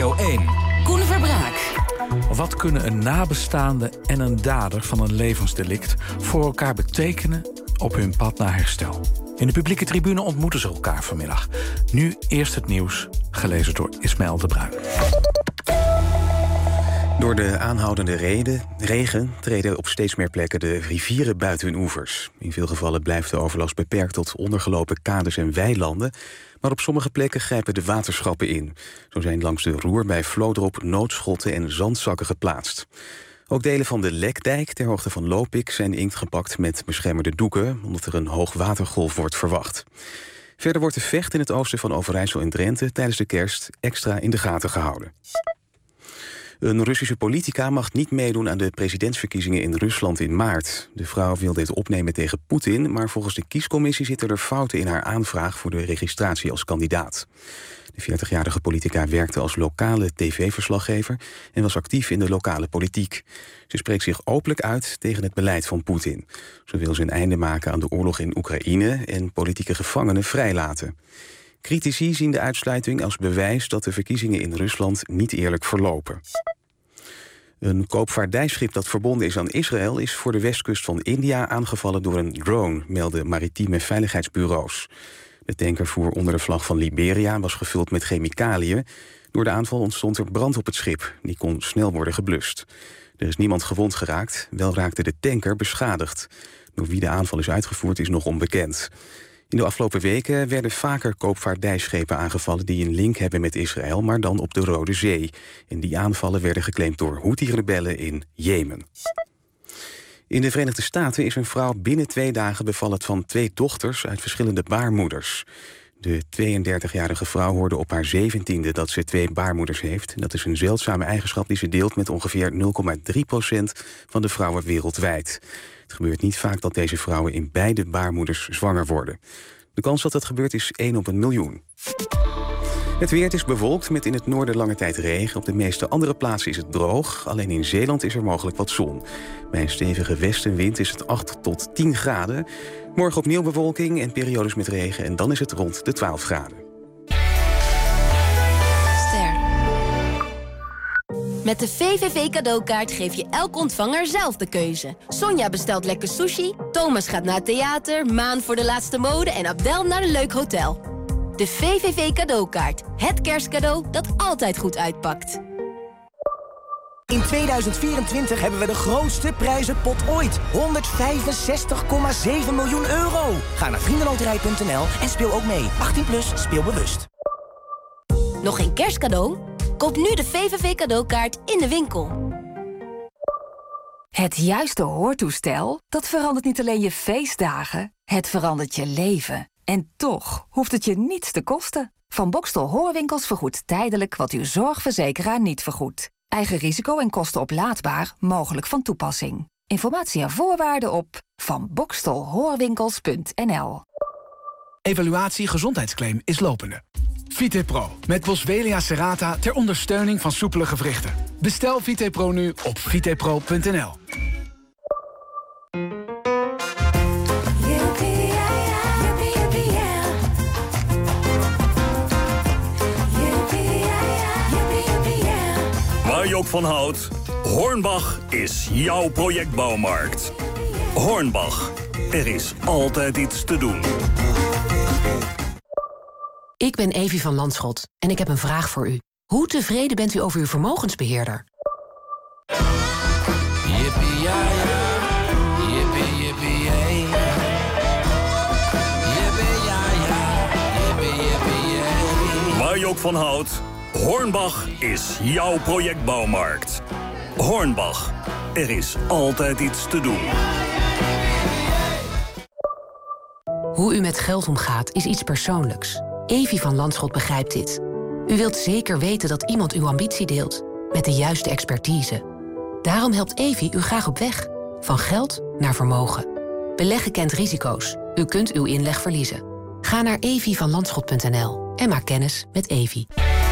Radio 1. Koen Verbraak. Wat kunnen een nabestaande en een dader van een levensdelict voor elkaar betekenen op hun pad naar herstel? In de publieke tribune ontmoeten ze elkaar vanmiddag. Nu eerst het nieuws, gelezen door Ismaël de Bruin. Door de aanhoudende regen treden op steeds meer plekken de rivieren buiten hun oevers. In veel gevallen blijft de overlast beperkt tot ondergelopen kades en weilanden, maar op sommige plekken grijpen de waterschappen in. Zo zijn langs de Roer bij Vlodrop noodschotten en zandzakken geplaatst. Ook delen van de Lekdijk ter hoogte van Lopik zijn ingepakt met beschermende doeken, omdat er een hoogwatergolf wordt verwacht. Verder wordt de Vecht in het oosten van Overijssel en Drenthe tijdens de kerst extra in de gaten gehouden. Een Russische politica mag niet meedoen aan de presidentsverkiezingen in Rusland in maart. De vrouw wil dit opnemen tegen Poetin, maar volgens de kiescommissie zitten er fouten in haar aanvraag voor de registratie als kandidaat. De 40-jarige politica werkte als lokale tv-verslaggever en was actief in de lokale politiek. Ze spreekt zich openlijk uit tegen het beleid van Poetin. Zo wil ze een einde maken aan de oorlog in Oekraïne en politieke gevangenen vrijlaten. Critici zien de uitsluiting als bewijs dat de verkiezingen in Rusland niet eerlijk verlopen. Een koopvaardijschip dat verbonden is aan Israël is voor de westkust van India aangevallen door een drone, melden maritieme veiligheidsbureaus. De tanker voer onder de vlag van Liberia was gevuld met chemicaliën. Door de aanval ontstond er brand op het schip. Die kon snel worden geblust. Er is niemand gewond geraakt, wel raakte de tanker beschadigd. Door wie de aanval is uitgevoerd is nog onbekend. In de afgelopen weken werden vaker koopvaardijschepen aangevallen die een link hebben met Israël, maar dan op de Rode Zee. En die aanvallen werden geclaimd door Houthi-rebellen in Jemen. In de Verenigde Staten is een vrouw binnen 2 dagen bevallen van 2 dochters uit verschillende baarmoeders. De 32-jarige vrouw hoorde op haar 17e dat ze 2 baarmoeders heeft. Dat is een zeldzame eigenschap die ze deelt met ongeveer 0,3% van de vrouwen wereldwijd. Het gebeurt niet vaak dat deze vrouwen in beide baarmoeders zwanger worden. De kans dat dat gebeurt is 1 op 1 miljoen. Het weer is bewolkt met in het noorden lange tijd regen. Op de meeste andere plaatsen is het droog. Alleen in Zeeland is er mogelijk wat zon. Bij een stevige westenwind is het 8 tot 10 graden. Morgen opnieuw bewolking en periodes met regen. En dan is het rond de 12 graden. Met de VVV cadeaukaart geef je elk ontvanger zelf de keuze. Sonja bestelt lekker sushi, Thomas gaat naar het theater, Maan voor de laatste mode en Abdel naar een leuk hotel. De VVV cadeaukaart. Het kerstcadeau dat altijd goed uitpakt. In 2024 hebben we de grootste prijzenpot ooit. 165,7 miljoen euro. Ga naar vriendenloterij.nl en speel ook mee. 18+, speel bewust. Nog geen kerstcadeau? Koop nu de VVV cadeaukaart in de winkel. Het juiste hoortoestel, dat verandert niet alleen je feestdagen, het verandert je leven. En toch hoeft het je niets te kosten. Van Boxtel Hoorwinkels vergoedt tijdelijk wat uw zorgverzekeraar niet vergoedt. Eigen risico en kosten oplaadbaar, mogelijk van toepassing. Informatie en voorwaarden op vanboxtelhoorwinkels.nl. Evaluatie gezondheidsclaim is lopende. VitePro met Boswellia serrata ter ondersteuning van soepele gewrichten. Bestel VitePro nu op vitepro.nl. Waar je ook van houdt, Hornbach is jouw projectbouwmarkt. Hornbach, er is altijd iets te doen. Ik ben Evie van Landschot en ik heb een vraag voor u. Hoe tevreden bent u over uw vermogensbeheerder? Yippie, ja, ja. Yippie, yippie, yay. Yippie, ja, ja. Yippie, yippie, yay. Waar je ook van houdt, Hornbach is jouw projectbouwmarkt. Hornbach, er is altijd iets te doen. Hoe u met geld omgaat is iets persoonlijks. Evie van Landschot begrijpt dit. U wilt zeker weten dat iemand uw ambitie deelt, met de juiste expertise. Daarom helpt Evie u graag op weg. Van geld naar vermogen. Beleggen kent risico's. U kunt uw inleg verliezen. Ga naar evievanlandschot.nl en maak kennis met Evie.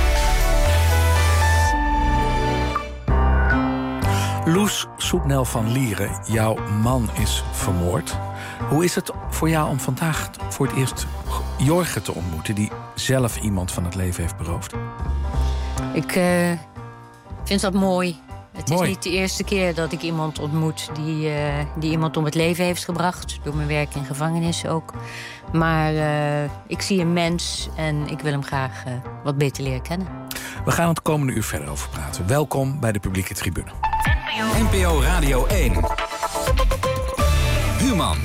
Loes Soetnel van Lieren, jouw man is vermoord. Hoe is het voor jou om vandaag voor het eerst Jorge te ontmoeten, die zelf iemand van het leven heeft beroofd? Ik vind dat mooi. Het is niet de eerste keer dat ik iemand ontmoet die iemand om het leven heeft gebracht. Door mijn werk in gevangenis ook. Maar ik zie een mens en ik wil hem graag wat beter leren kennen. We gaan het komende uur verder over praten. Welkom bij de publieke tribune. NPO Radio 1. Human.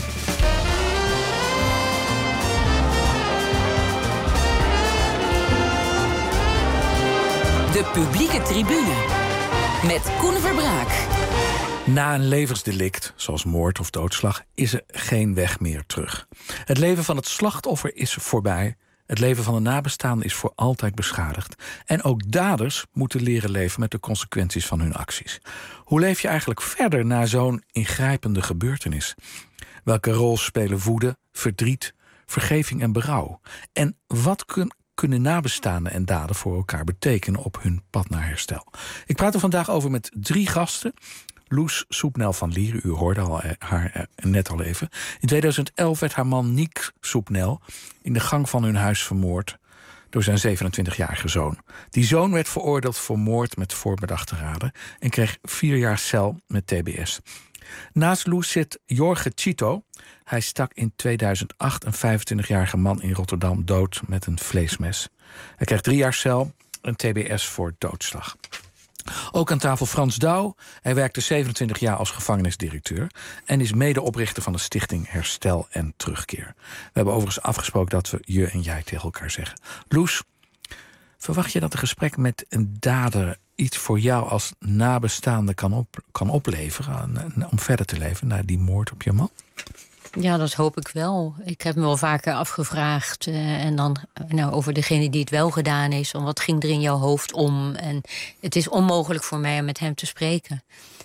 De publieke tribune. Met Koen Verbraak. Na een levensdelict, zoals moord of doodslag, is er geen weg meer terug. Het leven van het slachtoffer is voorbij. Het leven van de nabestaanden is voor altijd beschadigd. En ook daders moeten leren leven met de consequenties van hun acties. Hoe leef je eigenlijk verder na zo'n ingrijpende gebeurtenis? Welke rol spelen woede, verdriet, vergeving en berouw? En wat kunnen nabestaanden en daden voor elkaar betekenen op hun pad naar herstel? Ik praat er vandaag over met 3 gasten. Loes Soepnel van Lieren, u hoorde haar net al even. In 2011 werd haar man Niek Soepnel in de gang van hun huis vermoord door zijn 27-jarige zoon. Die zoon werd veroordeeld voor moord met voorbedachte raden en kreeg 4 jaar cel met TBS. Naast Loes zit Jorge Chito. Hij stak in 2008 een 25-jarige man in Rotterdam dood met een vleesmes. Hij kreeg 3 jaar cel en TBS voor doodslag. Ook aan tafel Frans Douw. Hij werkte 27 jaar als gevangenisdirecteur en is medeoprichter van de stichting Herstel en Terugkeer. We hebben overigens afgesproken dat we je en jij tegen elkaar zeggen. Loes, verwacht je dat een gesprek met een dader iets voor jou als nabestaande kan opleveren om verder te leven na die moord op je man? Ja, dat hoop ik wel. Ik heb me wel vaker afgevraagd. En dan over degene die het wel gedaan is. Wat ging er in jouw hoofd om? En het is onmogelijk voor mij om met hem te spreken.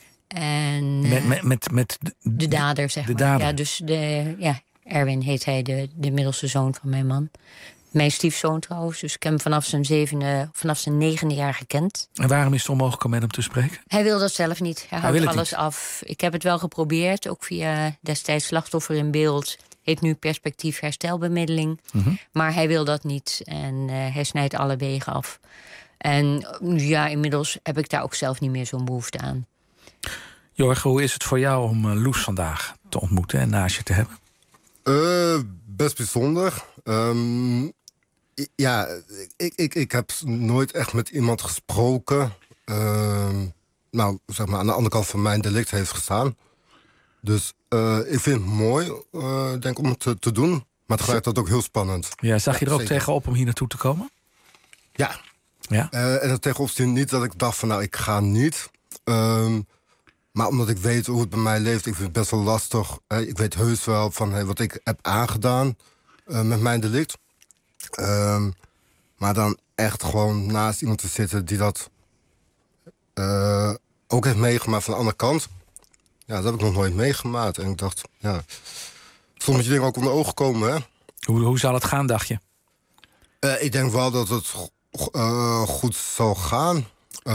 En, met de dader, zeg maar. Dader. Ja, dus Erwin heet hij, de middelste zoon van mijn man. Mijn stiefzoon trouwens. Dus ik heb hem vanaf zijn 9e jaar gekend. En waarom is het onmogelijk om met hem te spreken? Hij wil dat zelf niet. Hij houdt alles af. Ik heb het wel geprobeerd, ook via destijds Slachtoffer in Beeld. Heet nu Perspectief Herstelbemiddeling. Mm-hmm. Maar hij wil dat niet en hij snijdt alle wegen af. En ja, inmiddels heb ik daar ook zelf niet meer zo'n behoefte aan. Jorge, hoe is het voor jou om Loes vandaag te ontmoeten en naast je te hebben? Best bijzonder. Ik heb nooit echt met iemand gesproken. Zeg maar aan de andere kant van mijn delict heeft gestaan. Dus ik vind het mooi, denk om het te doen. Maar tegelijkertijd ook heel spannend. Ja, zag je er ook zeker tegenop om hier naartoe te komen? Ja. Ja? En er tegenop stond niet dat ik dacht van ik ga niet. Maar omdat ik weet hoe het bij mij leeft, ik vind het best wel lastig. Ik weet heus wel van wat ik heb aangedaan met mijn delict. Maar dan echt gewoon naast iemand te zitten die dat ook heeft meegemaakt van de andere kant. Ja, dat heb ik nog nooit meegemaakt. En ik dacht, soms moet je dingen ook onder ogen komen, hè. Hoe zal het gaan, dacht je? Ik denk wel dat het goed zal gaan.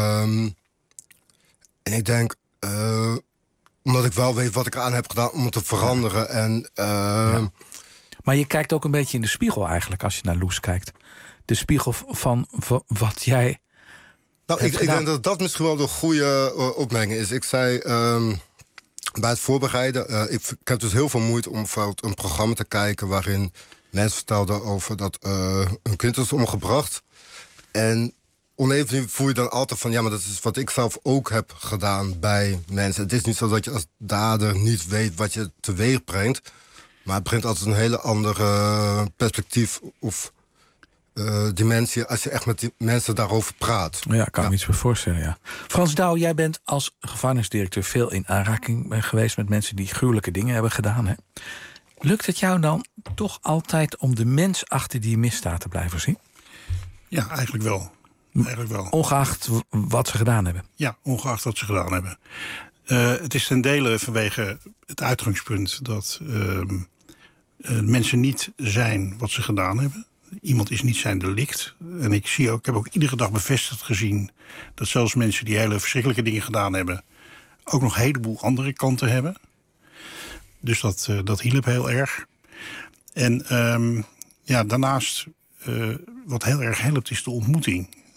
En ik denk, omdat ik wel weet wat ik aan heb gedaan om het te veranderen. En, Maar je kijkt ook een beetje in de spiegel eigenlijk als je naar Loes kijkt. De spiegel van wat jij ik denk dat dat misschien wel de goede opmerking is. Ik zei bij het voorbereiden, ik heb dus heel veel moeite om een programma te kijken waarin mensen vertelden over dat hun kind is omgebracht. En oneven voel je dan altijd van, maar dat is wat ik zelf ook heb gedaan bij mensen. Het is niet zo dat je als dader niet weet wat je teweeg brengt. Maar het brengt altijd een hele andere perspectief of dimensie als je echt met die mensen daarover praat. Ja, kan ik me iets bij voorstellen, ja. Frans Douw, jij bent als gevangenisdirecteur veel in aanraking geweest met mensen die gruwelijke dingen hebben gedaan, hè? Lukt het jou dan toch altijd om de mens achter die misdaad te blijven zien? Ja, eigenlijk wel. Ongeacht wat ze gedaan hebben? Ja, ongeacht wat ze gedaan hebben. Het is ten dele vanwege het uitgangspunt dat mensen niet zijn wat ze gedaan hebben. Iemand is niet zijn delict. En ik heb ook iedere dag bevestigd gezien dat zelfs mensen die hele verschrikkelijke dingen gedaan hebben ook nog een heleboel andere kanten hebben. Dus dat hielp heel erg. En daarnaast, wat heel erg helpt, is de ontmoeting.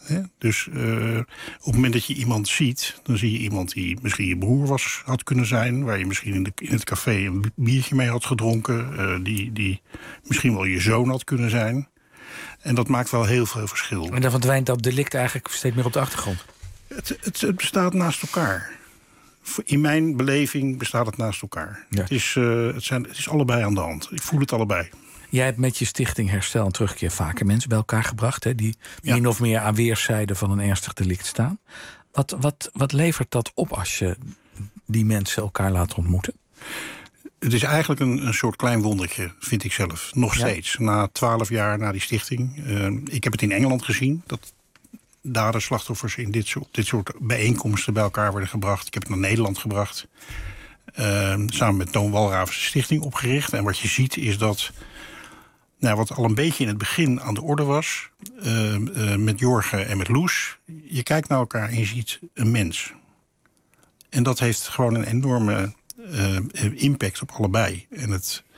Dus op het moment dat je iemand ziet, dan zie je iemand die misschien je broer had kunnen zijn, waar je misschien in het café een biertje mee had gedronken, die misschien wel je zoon had kunnen zijn. En dat maakt wel heel veel verschil. En dan verdwijnt dat delict eigenlijk steeds meer op de achtergrond. Het bestaat naast elkaar. In mijn beleving bestaat het naast elkaar. Ja. Het is allebei aan de hand. Ik voel het allebei. Jij hebt met je stichting Herstel en Terugkeer vaker mensen bij elkaar gebracht, hè, die min of meer aan weerszijden van een ernstig delict staan. Wat levert dat op als je die mensen elkaar laat ontmoeten? Het is eigenlijk een soort klein wondertje, vind ik zelf. Nog steeds. Na 12 jaar na die stichting. Ik heb het in Engeland gezien. Dat daders, slachtoffers in dit soort bijeenkomsten bij elkaar worden gebracht. Ik heb het naar Nederland gebracht. Samen met Toon Walravens stichting opgericht. En wat je ziet is dat, wat al een beetje in het begin aan de orde was, met Jorge en met Loes, je kijkt naar elkaar en je ziet een mens. En dat heeft gewoon een enorme impact op allebei. En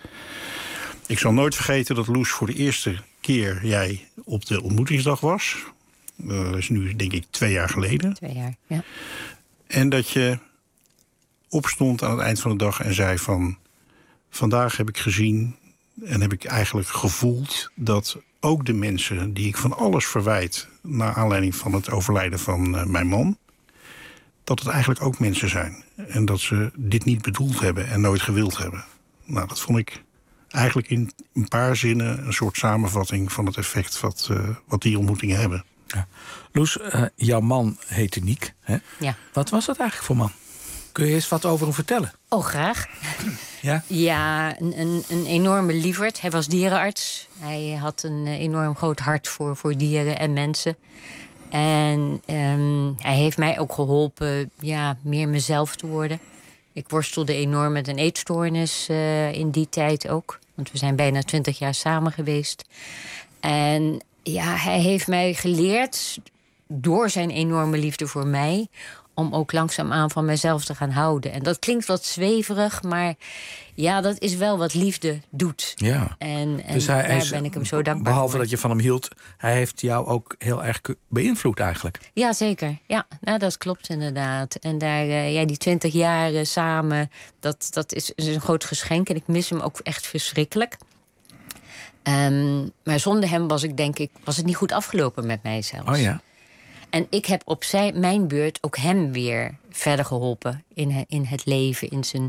ik zal nooit vergeten dat Loes voor de eerste keer jij op de ontmoetingsdag was. Dat is nu denk ik 2 jaar geleden. 2 jaar, ja. En dat je opstond aan het eind van de dag en zei van, vandaag heb ik gezien en heb ik eigenlijk gevoeld dat ook de mensen die ik van alles verwijt naar aanleiding van het overlijden van mijn man, dat het eigenlijk ook mensen zijn. En dat ze dit niet bedoeld hebben en nooit gewild hebben. Nou, dat vond ik eigenlijk in een paar zinnen een soort samenvatting van het effect wat die ontmoetingen hebben. Ja. Loes, jouw man heette Niek, hè? Ja. Wat was dat eigenlijk voor man? Kun je eens wat over hem vertellen? Oh, graag. Ja? Ja, een enorme lieverd. Hij was dierenarts. Hij had een enorm groot hart voor dieren en mensen. En hij heeft mij ook geholpen meer mezelf te worden. Ik worstelde enorm met een eetstoornis in die tijd ook. Want we zijn bijna 20 jaar samen geweest. En hij heeft mij geleerd, door zijn enorme liefde voor mij, om ook langzaamaan van mezelf te gaan houden. En dat klinkt wat zweverig, maar dat is wel wat liefde doet. Ja. En dus daar ben ik hem zo dankbaar behalve voor. Dat je van hem hield, hij heeft jou ook heel erg beïnvloed eigenlijk. Ja, zeker. Ja, dat klopt inderdaad. En daar, die 20 jaar samen, dat is een groot geschenk. En ik mis hem ook echt verschrikkelijk. Maar zonder hem was het niet goed afgelopen met mij zelfs. Oh ja. En ik heb op mijn beurt ook hem weer verder geholpen in het leven, in zijn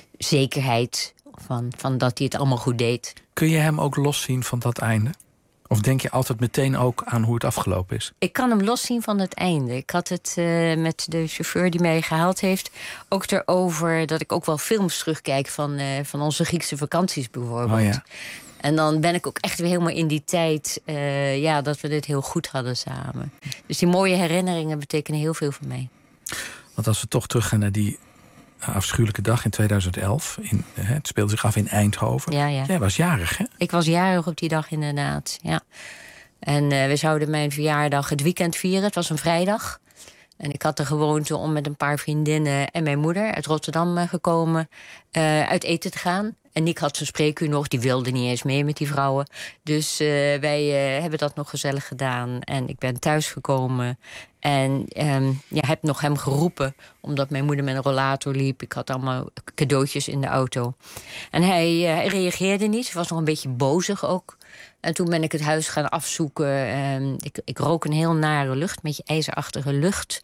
zekerheid van dat hij het allemaal goed deed. Kun je hem ook loszien van dat einde? Of denk je altijd meteen ook aan hoe het afgelopen is? Ik kan hem loszien van het einde. Ik had het met de chauffeur die mij gehaald heeft ook erover dat ik ook wel films terugkijk van onze Griekse vakanties bijvoorbeeld. Oh ja. En dan ben ik ook echt weer helemaal in die tijd dat we dit heel goed hadden samen. Dus die mooie herinneringen betekenen heel veel voor mij. Want als we toch teruggaan naar die afschuwelijke dag in 2011. Het speelde zich af in Eindhoven. Ja. Jij was jarig, hè? Ik was jarig op die dag inderdaad, ja. En we zouden mijn verjaardag het weekend vieren. Het was een vrijdag. En ik had de gewoonte om met een paar vriendinnen en mijn moeder uit Rotterdam gekomen uit eten te gaan. En Niek had zijn spreekuur nog, die wilde niet eens mee met die vrouwen. Dus wij hebben dat nog gezellig gedaan. En ik ben thuisgekomen en heb nog hem geroepen, omdat mijn moeder met een rollator liep. Ik had allemaal cadeautjes in de auto. En hij reageerde niet, hij was nog een beetje bozig ook. En toen ben ik het huis gaan afzoeken. Ik rook een heel nare lucht, een beetje ijzerachtige lucht.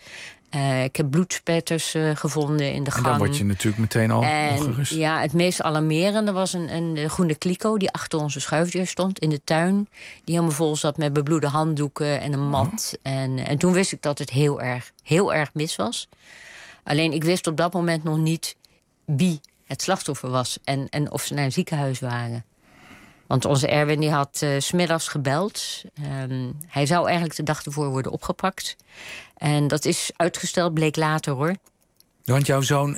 Ik heb bloedspetters gevonden in de gang. En dan word je natuurlijk meteen al ongerust. Ja, het meest alarmerende was een groene kliko die achter onze schuifdeur stond in de tuin. Die helemaal vol zat met bebloede handdoeken en een mat. Oh. En toen wist ik dat het heel erg mis was. Alleen ik wist op dat moment nog niet wie het slachtoffer was. En of ze naar een ziekenhuis waren. Want onze Erwin die had 's middags gebeld. Hij zou eigenlijk de dag ervoor worden opgepakt. En dat is uitgesteld, bleek later hoor. Want jouw zoon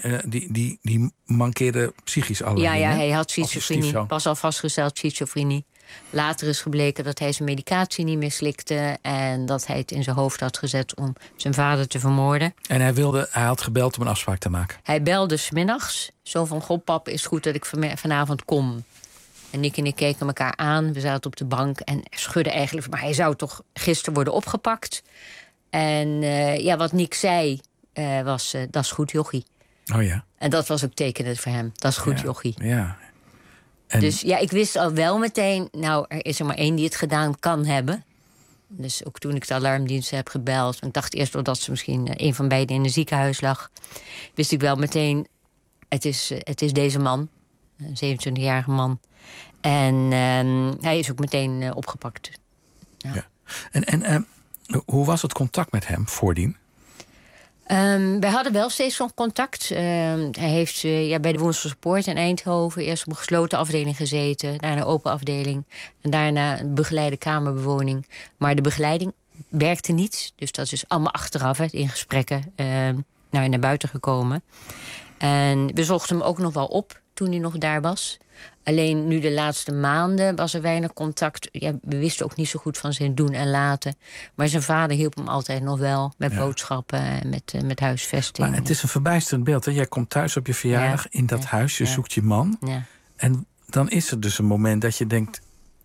die mankeerde psychisch allerlei. Ja, hij had schizofrenie. Pas al vastgesteld schizofrenie. Later is gebleken dat hij zijn medicatie niet meer slikte. En dat hij het in zijn hoofd had gezet om zijn vader te vermoorden. En hij had gebeld om een afspraak te maken. Hij belde 's middags. Zo van, goh pap, is het goed dat ik vanavond kom. En Nick en ik keken elkaar aan. We zaten op de bank en schudden eigenlijk. Maar hij zou toch gisteren worden opgepakt? En wat Nick zei was, dat is goed, jochie. Oh ja. En dat was ook tekenend voor hem. Dat is goed, jochie. Ja. Dus ik wist al wel meteen, nou, er is er maar één die het gedaan kan hebben. Dus ook toen ik de alarmdienst heb gebeld, ik dacht eerst dat ze misschien een van beiden in een ziekenhuis lag, wist ik wel meteen, het is deze man, een 27-jarige man. En hij is ook meteen opgepakt. Ja. En hoe was het contact met hem voordien? Wij hadden wel steeds zo'n contact. Hij heeft bij de Woenselse Poort in Eindhoven eerst op een gesloten afdeling gezeten, daarna een open afdeling en daarna een begeleide kamerbewoning. Maar de begeleiding werkte niet, dus dat is allemaal achteraf in gesprekken naar buiten gekomen. En we zochten hem ook nog wel op toen hij nog daar was. Alleen nu de laatste maanden was er weinig contact. Ja, we wisten ook niet zo goed van zijn doen en laten. Maar zijn vader hielp hem altijd nog wel met boodschappen en met huisvesting. Maar het is een verbijsterend beeld. Hè? Jij komt thuis op je verjaardag in dat huis. Je zoekt je man. Ja. En dan is er dus een moment dat je denkt,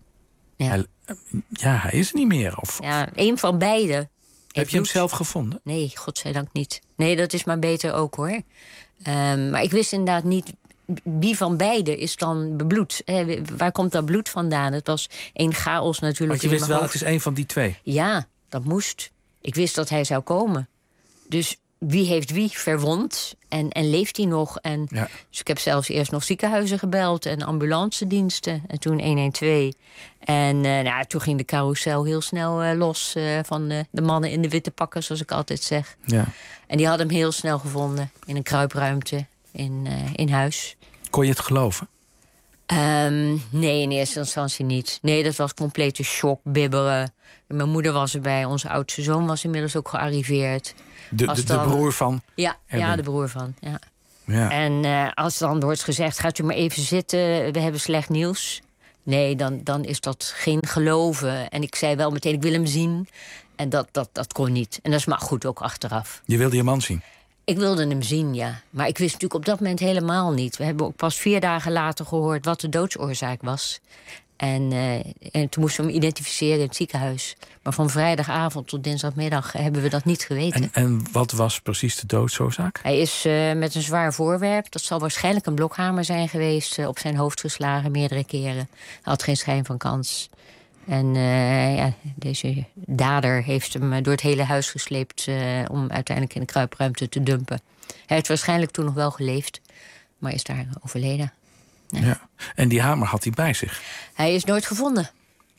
hij is niet meer. Een van beiden. Heb je hem zelf gevonden? Nee, godzijdank niet. Nee, dat is maar beter ook, hoor. Maar ik wist inderdaad niet wie van beiden is dan bebloed. Waar komt dat bloed vandaan? Het was één chaos natuurlijk. Want je wist wel, het is één van die twee. Ja, dat moest. Ik wist dat hij zou komen. Dus wie heeft wie verwond? En leeft hij nog? Dus ik heb zelfs eerst nog ziekenhuizen gebeld en ambulancediensten. En toen 112. En toen ging de carousel heel snel los van de mannen in de witte pakken, zoals ik altijd zeg. Ja. En die hadden hem heel snel gevonden in een kruipruimte in huis. Kon je het geloven? Nee, in eerste instantie niet. Nee, dat was complete shock, bibberen. Mijn moeder was erbij, onze oudste zoon was inmiddels ook gearriveerd. De broer van? Ja, de broer van, ja. En als dan wordt gezegd, gaat u maar even zitten, we hebben slecht nieuws. Nee, dan is dat geen geloven. En ik zei wel meteen, ik wil hem zien. En dat kon niet. En dat is maar goed ook achteraf. Je wilde je man zien? Ik wilde hem zien, ja. Maar ik wist natuurlijk op dat moment helemaal niet. We hebben ook pas 4 dagen later gehoord wat de doodsoorzaak was. En toen moesten we hem identificeren in het ziekenhuis. Maar van vrijdagavond tot dinsdagmiddag hebben we dat niet geweten. En wat was precies de doodsoorzaak? Hij is met een zwaar voorwerp, dat zal waarschijnlijk een blokhamer zijn geweest, op zijn hoofd geslagen meerdere keren. Hij had geen schijn van kans. En deze dader heeft hem door het hele huis gesleept om uiteindelijk in de kruipruimte te dumpen. Hij heeft waarschijnlijk toen nog wel geleefd, maar is daar overleden. Ja. En die hamer had hij bij zich? Hij is nooit gevonden.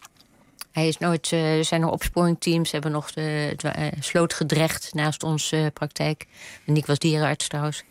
Er zijn nog opsporingteams, hebben nog de sloot gedrecht naast onze praktijk. Nick was dierenarts trouwens.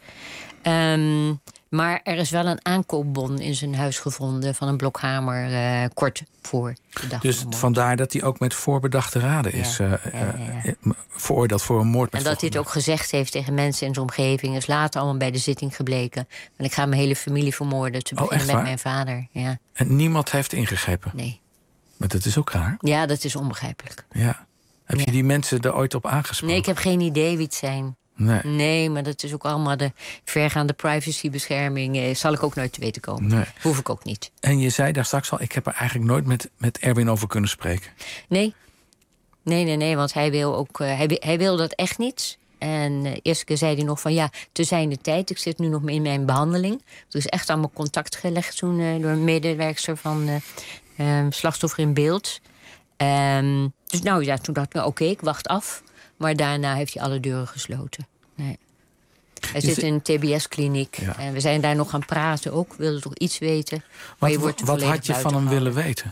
Maar er is wel een aankoopbon in zijn huis gevonden van een blokhamer kort voor de dag. Dus vandaar dat hij ook met voorbedachte raden is veroordeeld voor een moord. En dat hij het ook gezegd heeft tegen mensen in zijn omgeving, is later allemaal bij de zitting gebleken. En ik ga mijn hele familie vermoorden, te beginnen met mijn vader. Ja. En niemand heeft ingegrepen? Nee. Maar dat is ook raar. Ja, dat is onbegrijpelijk. Ja. Heb je die mensen er ooit op aangesproken? Nee, ik heb geen idee wie het zijn. Nee, maar dat is ook allemaal de vergaande privacybescherming. Zal ik ook nooit te weten komen. Nee. Hoef ik ook niet. En je zei daar straks al, ik heb er eigenlijk nooit met Erwin over kunnen spreken. Nee, want hij wil ook, hij wil dat echt niet. En de eerste keer zei hij nog van te zijn de tijd. Ik zit nu nog in mijn behandeling. Er is echt allemaal contact gelegd toen door een medewerkster van Slachtoffer in Beeld. Dus toen dacht ik, oké, ik wacht af. Maar daarna heeft hij alle deuren gesloten. Nee. Hij zit in een TBS-kliniek. Ja. En we zijn daar nog gaan praten ook. We wilden toch iets weten. Wat had je van hem willen weten?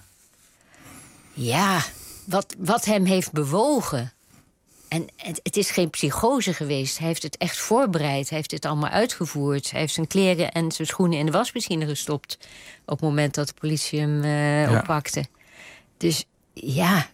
Ja, wat hem heeft bewogen. En het is geen psychose geweest. Hij heeft het echt voorbereid. Hij heeft het allemaal uitgevoerd. Hij heeft zijn kleren en zijn schoenen in de wasmachine gestopt. Op het moment dat de politie hem oppakte. Dus ja...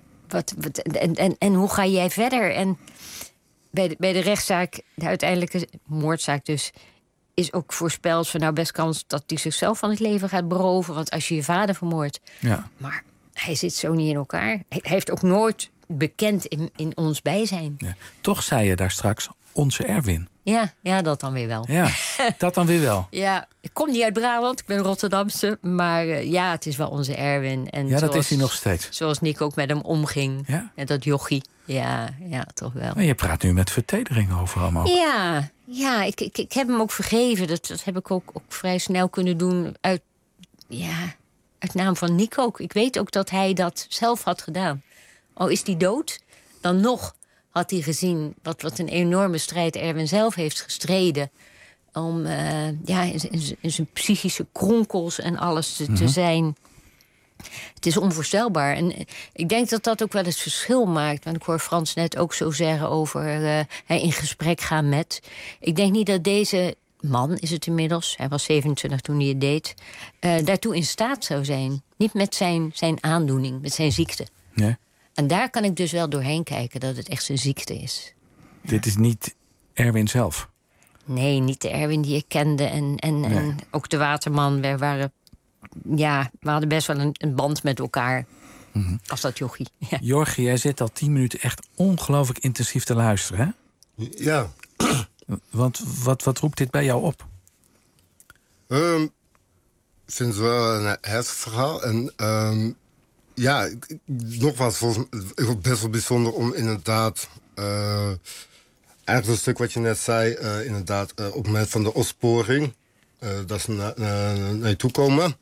En hoe ga jij verder? En bij de rechtszaak, de uiteindelijke moordzaak dus, is ook voorspeld van best kans dat hij zichzelf van het leven gaat beroven. Want als je je vader vermoordt. Ja. Maar hij zit zo niet in elkaar. Hij heeft ook nooit bekend in ons bijzijn. Ja. Toch zei je daar straks, onze Erwin. Ja, dat dan weer wel. Ja, dat dan weer wel. Ja, ik kom niet uit Brabant, ik ben Rotterdamse. Maar het is wel onze Erwin. En dat is hij nog steeds. Zoals Nick ook met hem omging. Ja? En dat jochie. Ja, toch wel. Maar je praat nu met vertedering over hem ook. Ja, ik heb hem ook vergeven. Dat heb ik ook vrij snel kunnen doen uit naam van Nico. Ik weet ook dat hij dat zelf had gedaan. Al is hij dood, dan nog had hij gezien wat een enorme strijd Erwin zelf heeft gestreden. Om in zijn psychische kronkels en alles te zijn. Het is onvoorstelbaar. En ik denk dat dat ook wel het verschil maakt. Want ik hoor Frans net ook zo zeggen over in gesprek gaan met. Ik denk niet dat deze man, is het inmiddels, hij was 27 toen hij het deed, daartoe in staat zou zijn. Niet met zijn aandoening, met zijn ziekte. Nee. En daar kan ik dus wel doorheen kijken dat het echt zijn ziekte is. Dit is niet Erwin zelf? Nee, niet de Erwin die ik kende. En ook de Waterman. We hadden best wel een band met elkaar. Als dat jochie. Ja. Jorgie, jij zit al 10 minuten echt ongelooflijk intensief te luisteren, hè? Ja. Want wat roept dit bij jou op? Ik vind het wel een heftig verhaal. En nogmaals, volgens mij best wel bijzonder om inderdaad... eigenlijk een stuk wat je net zei, inderdaad, op het moment van de opsporing... dat ze naar je toe komen.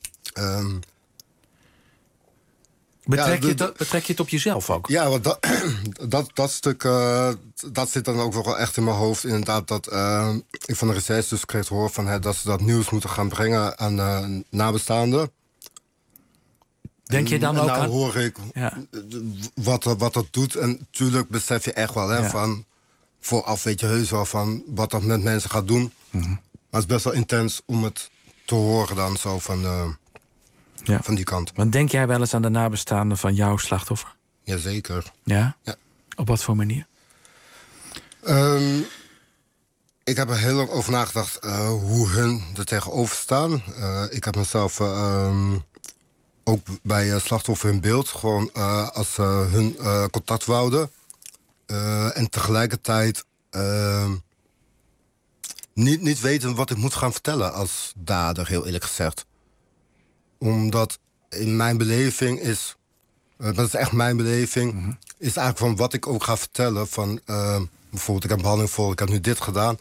Betrek je het op jezelf ook? Ja, want dat stuk, dat zit dan ook wel echt in mijn hoofd. Inderdaad, dat ik van de recherche dus kreeg te horen van, dat ze dat nieuws moeten gaan brengen aan nabestaanden. Denk je dan ook aan... hoor ik wat dat doet. En natuurlijk besef je echt wel, van... vooraf weet je heus wel van wat dat met mensen gaat doen. Maar het is best wel intens om het te horen dan zo van die kant. Want denk jij wel eens aan de nabestaanden van jouw slachtoffer? Jazeker. Ja? Op wat voor manier? Ik heb er heel lang over nagedacht hoe hun er tegenover staan. Ik heb mezelf ook bij Slachtoffer in Beeld... gewoon als hun contact wouden. En tegelijkertijd niet weten wat ik moet gaan vertellen als dader, heel eerlijk gezegd. Omdat in mijn beleving is... dat is echt mijn beleving... is eigenlijk van wat ik ook ga vertellen. Van bijvoorbeeld, ik heb behandeling voor, ik heb nu dit gedaan.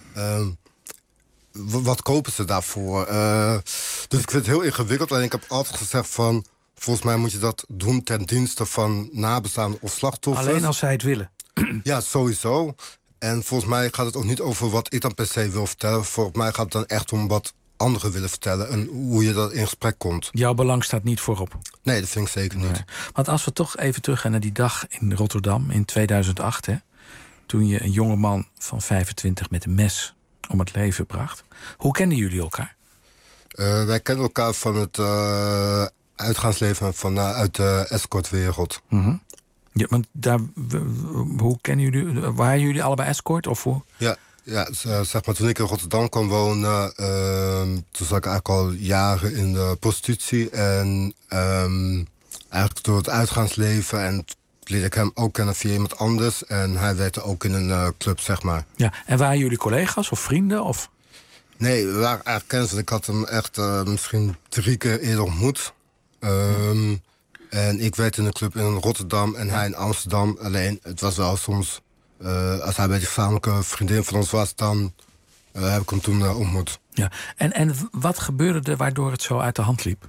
Wat kopen ze daarvoor? Dus ik vind het heel ingewikkeld. En ik heb altijd gezegd van... volgens mij moet je dat doen ten dienste van nabestaanden of slachtoffers. Alleen als zij het willen? Ja, sowieso. En volgens mij gaat het ook niet over wat ik dan per se wil vertellen. Volgens mij gaat het dan echt om wat anderen willen vertellen... en hoe je dat in gesprek komt. Jouw belang staat niet voorop? Nee, dat vind ik zeker niet. Nee. Want als we toch even teruggaan naar die dag in Rotterdam in 2008... Hè, toen je een jonge man van 25 met een mes om het leven bracht. Hoe kenden jullie elkaar? Wij kennen elkaar van het uitgaansleven uit de escortwereld. Ja, want hoe kennen jullie? Waren jullie allebei escort? Of hoe? Ja, zeg maar, toen ik in Rotterdam kwam wonen... toen zat ik eigenlijk al jaren in de prostitutie. En eigenlijk door het uitgaansleven... en leerde ik hem ook kennen via iemand anders. En hij werkte ook in een club, zeg maar. Ja, en waren jullie collega's of vrienden? Of? Nee, we waren eigenlijk kennis. Ik had hem echt misschien 3 keer eerder ontmoet. En ik werkte in een club in Rotterdam en hij in Amsterdam. Alleen, het was wel soms... als hij bij die gezamenlijke vriendin van ons was... dan heb ik hem toen ontmoet. Ja. En wat gebeurde er waardoor het zo uit de hand liep?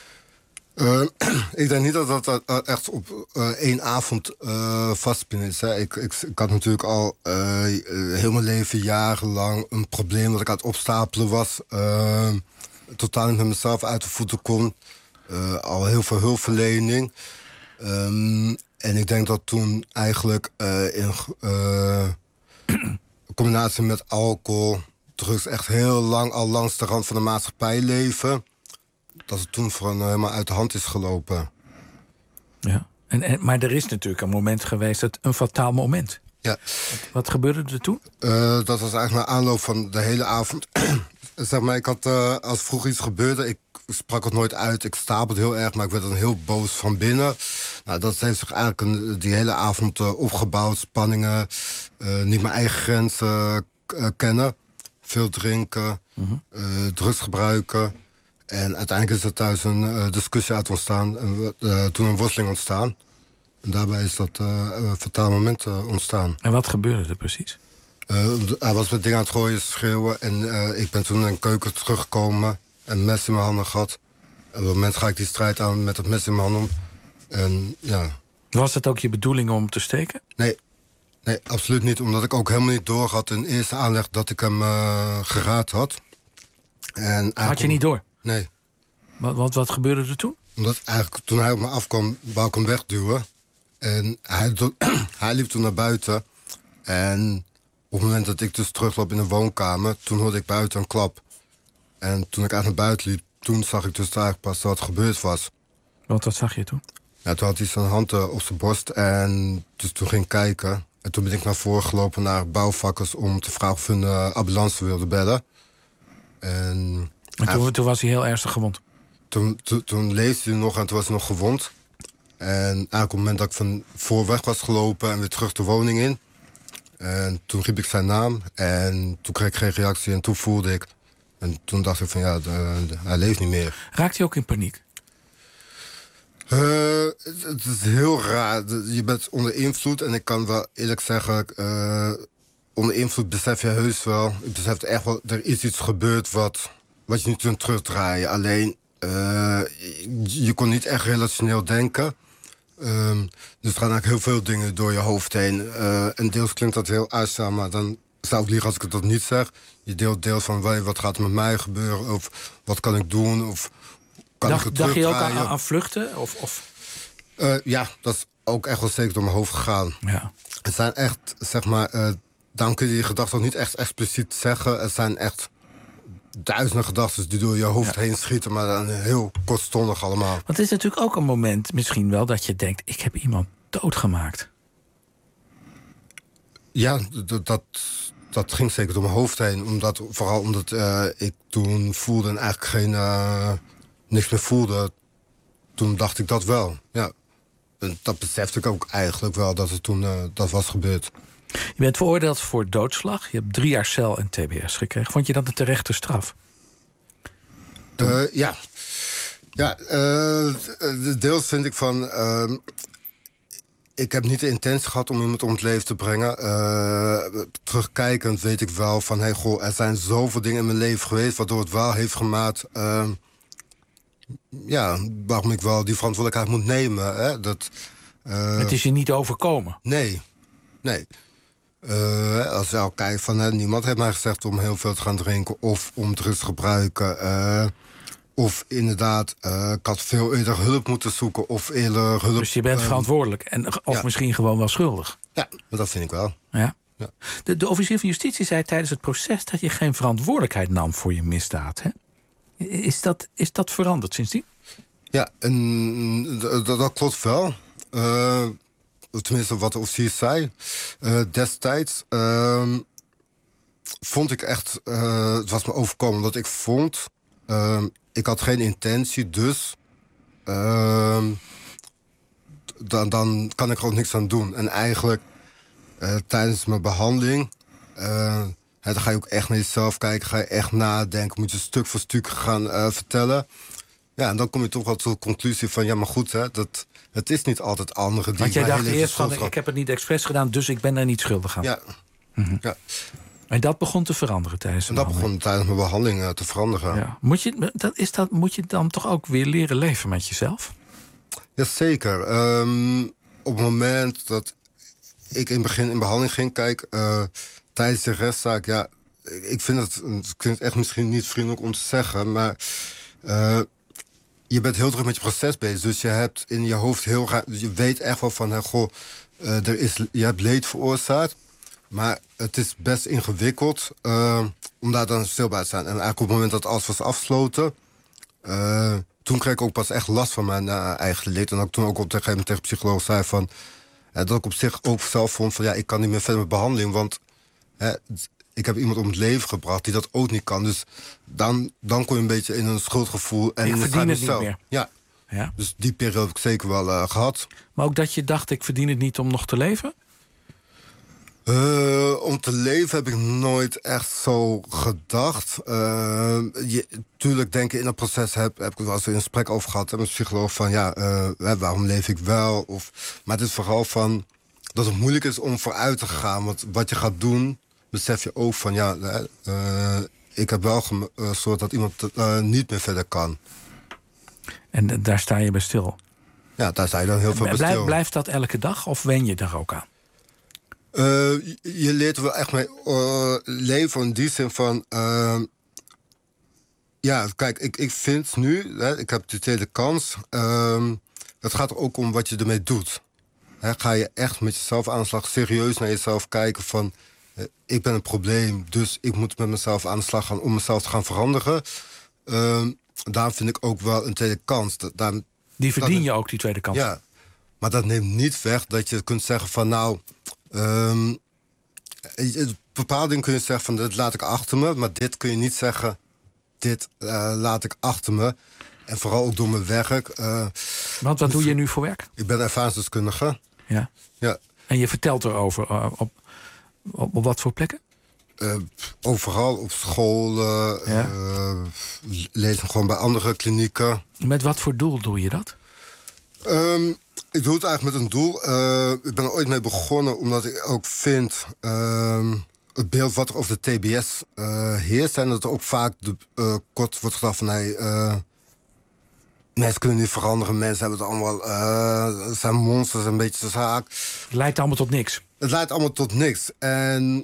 Ik denk niet dat dat echt op 1 avond vastpinnen is. Hè. Ik had natuurlijk al heel mijn leven jarenlang een probleem... dat ik aan het opstapelen was. Totaal niet met mezelf uit de voeten kon. Al heel veel hulpverlening. En ik denk dat toen eigenlijk in combinatie met alcohol... drugs echt heel lang al langs de rand van de maatschappij leven... dat het toen voor helemaal uit de hand is gelopen. Ja. Maar er is natuurlijk een moment geweest, een fataal moment. Ja. Wat gebeurde er toen? Dat was eigenlijk na aanloop van de hele avond. Zeg maar, ik had, als vroeger iets gebeurde... ik sprak het nooit uit, ik stapelde heel erg... maar ik werd dan heel boos van binnen. Nou, dat heeft zich eigenlijk die hele avond opgebouwd. Spanningen, niet mijn eigen grenzen kennen. Veel drinken, drugs gebruiken... En uiteindelijk is er thuis een discussie uit ontstaan. En toen een worsteling ontstaan. En daarbij is dat fatale moment ontstaan. En wat gebeurde er precies? Hij was met dingen aan het gooien, schreeuwen. En ik ben toen in de keuken teruggekomen. En een mes in mijn handen gehad. En op het moment ga ik die strijd aan met het mes in mijn handen. En ja. Was het ook je bedoeling om te steken? Nee, absoluut niet. Omdat ik ook helemaal niet doorhad in eerste aanleg dat ik hem geraakt had. En had je niet door? Nee. Wat gebeurde er toen? Omdat eigenlijk toen hij op me afkwam, wou ik hem wegduwen. En hij liep toen naar buiten. En op het moment dat ik dus terugloop in de woonkamer, toen hoorde ik buiten een klap. En toen ik naar buiten liep, toen zag ik dus eigenlijk pas wat gebeurd was. Want wat zag je toen? Ja, toen had hij zijn hand op zijn borst en dus toen ging ik kijken. En toen ben ik naar voren gelopen naar bouwvakkers om te vragen of hun ambulance wilden bellen. En toen was hij heel ernstig gewond? Toen leefde hij nog en toen was hij nog gewond. En eigenlijk op het moment dat ik van voor weg was gelopen en weer terug de woning in. En toen riep ik zijn naam en toen kreeg ik geen reactie en toen voelde ik. En toen dacht ik van ja, hij leeft niet meer. Raakt hij ook in paniek? Het is heel raar. Je bent onder invloed en ik kan wel eerlijk zeggen, onder invloed besef je heus wel. Ik besef echt wel, er is iets gebeurd wat je niet kunt terugdraaien. Alleen, je kon niet echt relationeel denken. Dus er gaan eigenlijk heel veel dingen door je hoofd heen. En deels klinkt dat heel uitzaam, maar dan zou ik liegen als ik dat niet zeg. Je deelt deels van wat gaat er met mij gebeuren, of wat kan ik doen, of kan ik het dacht je ook aan vluchten? Ja, dat is ook echt wel zeker door mijn hoofd gegaan. Ja. Het zijn echt, zeg maar, dan kun je je gedachten ook niet echt expliciet zeggen. Het zijn echt duizenden gedachten die door je hoofd heen schieten, maar dan heel kortstondig allemaal. Want het is natuurlijk ook een moment misschien wel dat je denkt, ik heb iemand doodgemaakt. Ja, dat ging zeker door mijn hoofd heen. Vooral omdat ik toen voelde en eigenlijk niks meer voelde. Toen dacht ik dat wel, ja. En dat besefte ik ook eigenlijk wel, dat het toen dat was gebeurd. Je bent veroordeeld voor doodslag. Je hebt 3 jaar cel en tbs gekregen. Vond je dat een terechte straf? Ja. Deels vind ik van... ik heb niet de intentie gehad om iemand om het leven te brengen. Terugkijkend weet ik wel van... er zijn zoveel dingen in mijn leven geweest... waardoor het wel heeft gemaakt... waarom ik wel die verantwoordelijkheid moet nemen. Hè? Het is je niet overkomen? Nee. Als je al kijkt van... niemand heeft mij gezegd om heel veel te gaan drinken... of om drugs te gebruiken... of inderdaad, ik had veel eerder hulp moeten zoeken... of eerder hulp... Dus je bent verantwoordelijk of misschien gewoon wel schuldig? Ja, dat vind ik wel. Ja? Ja. De officier van justitie zei tijdens het proces... dat je geen verantwoordelijkheid nam voor je misdaad, hè? Is dat veranderd sindsdien? Ja, en dat klopt wel. Tenminste, wat de officier zei. Destijds vond ik echt... het was me overkomen, omdat ik vond... ik had geen intentie, dus... dan kan ik er ook niks aan doen. En eigenlijk, tijdens mijn behandeling... dan ga je ook echt naar jezelf kijken, ga je echt nadenken... moet je stuk voor stuk gaan vertellen. Ja, en dan kom je toch wel tot de conclusie van... ja, maar goed, hè, het is niet altijd anderen die... Want jij dacht eerst van, ik heb het niet expres gedaan... dus ik ben er niet schuldig aan. Ja. Ja. En dat begon te veranderen tijdens de behandeling? Dat begon tijdens mijn behandeling te veranderen. Ja. Moet je dan toch ook weer leren leven met jezelf? Jazeker. Op het moment dat ik in het begin in behandeling ging... tijdens de rechtszaak, ja... Ik vind het echt misschien niet vriendelijk om te zeggen... maar je bent heel druk met je proces bezig. Dus je hebt in je hoofd je weet echt wel van... je hebt leed veroorzaakt... maar het is best ingewikkeld om daar dan stil bij te zijn. En eigenlijk op het moment dat alles was afgesloten... toen kreeg ik ook pas echt last van mijn eigen leed. En ook toen ook op een gegeven moment tegen de psycholoog zei van... dat ik op zich ook zelf vond van... ja, ik kan niet meer verder met behandeling, want... ik heb iemand om het leven gebracht die dat ook niet kan. Dus dan kom je een beetje in een schuldgevoel. En ik verdien het niet meer. Ja. Dus die periode heb ik zeker wel gehad. Maar ook dat je dacht, ik verdien het niet om nog te leven? Om te leven heb ik nooit echt zo gedacht. Tuurlijk denk ik in dat proces heb ik wel eens een gesprek over gehad met een psycholoog van waarom leef ik wel? Maar het is vooral van dat het moeilijk is om vooruit te gaan. Want wat je gaat doen, besef je ook van ik heb wel gezorgd dat iemand niet meer verder kan. En daar sta je bij stil? Ja, daar sta je dan heel veel bij stil. Blijft dat elke dag of wen je daar ook aan? Je leert er wel echt mee leven in die zin van... kijk, ik vind nu... ik heb de tweede kans. Het gaat er ook om wat je ermee doet. Ga je echt met jezelf aan de slag, serieus naar jezelf kijken van... ik ben een probleem, dus ik moet met mezelf aan de slag gaan... om mezelf te gaan veranderen. Daar vind ik ook wel een tweede kans. Die verdien je ook, die tweede kans? Ja, maar dat neemt niet weg dat je kunt zeggen van... bepaalde dingen kun je zeggen van dit laat ik achter me... maar dit kun je niet zeggen, dit laat ik achter me. En vooral ook door mijn werk. Want wat doe je nu voor werk? Ik ben ervaringsdeskundige. Ja. En je vertelt erover op wat voor plekken? Overal, op school, lezen gewoon bij andere klinieken. Met wat voor doel doe je dat? Ik doe het eigenlijk met een doel. Ik ben er ooit mee begonnen omdat ik ook vind... het beeld wat er over de TBS heerst... en dat er ook vaak kort wordt gedacht van... mensen kunnen niet veranderen, mensen hebben het allemaal... zijn monsters, een beetje de zaak. Het leidt allemaal tot niks. Het leidt allemaal tot niks. En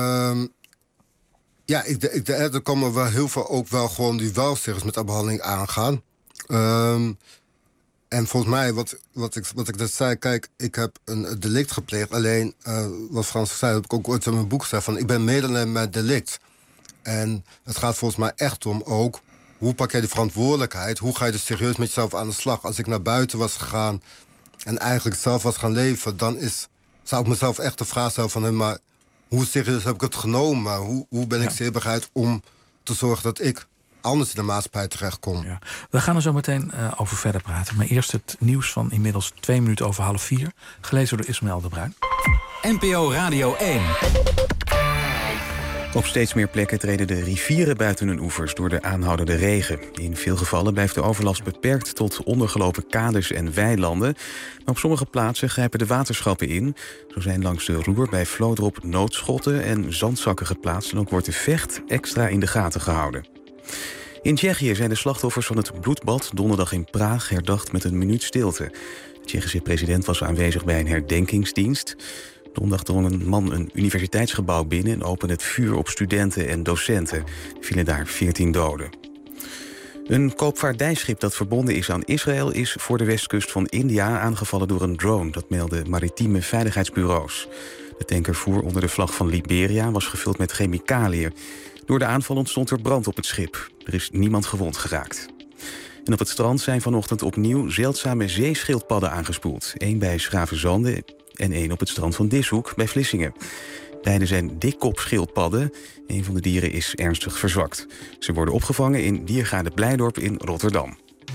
er komen wel heel veel ook wel gewoon... die wel serieus met de behandeling aangaan. En volgens mij, wat ik net zei... kijk, ik heb een delict gepleegd. Alleen, wat Frans zei, heb ik ook ooit in mijn boek gezegd... van ik ben medelijden met delict. En het gaat volgens mij echt om ook... hoe pak jij die verantwoordelijkheid? Hoe ga je dus serieus met jezelf aan de slag? Als ik naar buiten was gegaan en eigenlijk zelf was gaan leven... dan zou ik mezelf echt de vraag stellen van... maar hoe serieus heb ik het genomen? Hoe ben ik zeer bereid om te zorgen dat ik... anders in de maatschappij terechtkom. Ja. We gaan er zo meteen over verder praten. Maar eerst het nieuws van inmiddels 2 minuten over 3:30. Gelezen door Ismaël de Bruin. NPO Radio 1. Op steeds meer plekken treden de rivieren buiten hun oevers door de aanhoudende regen. In veel gevallen blijft de overlast beperkt tot ondergelopen kades en weilanden. Maar op sommige plaatsen grijpen de waterschappen in. Zo zijn langs de Roer bij Vlodrop noodschotten en zandzakken geplaatst. En ook wordt de Vecht extra in de gaten gehouden. In Tsjechië zijn de slachtoffers van het bloedbad donderdag in Praag herdacht met een minuut stilte. De Tsjechische president was aanwezig bij een herdenkingsdienst. Donderdag drong een man een universiteitsgebouw binnen en opende het vuur op studenten en docenten. Er vielen daar 14 doden. Een koopvaardijschip dat verbonden is aan Israël is voor de westkust van India aangevallen door een drone. Dat melden maritieme veiligheidsbureaus. De tanker voer onder de vlag van Liberia was gevuld met chemicaliën. Door de aanval ontstond er brand op het schip. Er is niemand gewond geraakt. En op het strand zijn vanochtend opnieuw zeldzame zeeschildpadden aangespoeld. 1 bij Schravenzande en 1 op het strand van Dishoek bij Vlissingen. Beide zijn dikkopschildpadden. Een van de dieren is ernstig verzwakt. Ze worden opgevangen in Diergaarde Blijdorp in Rotterdam.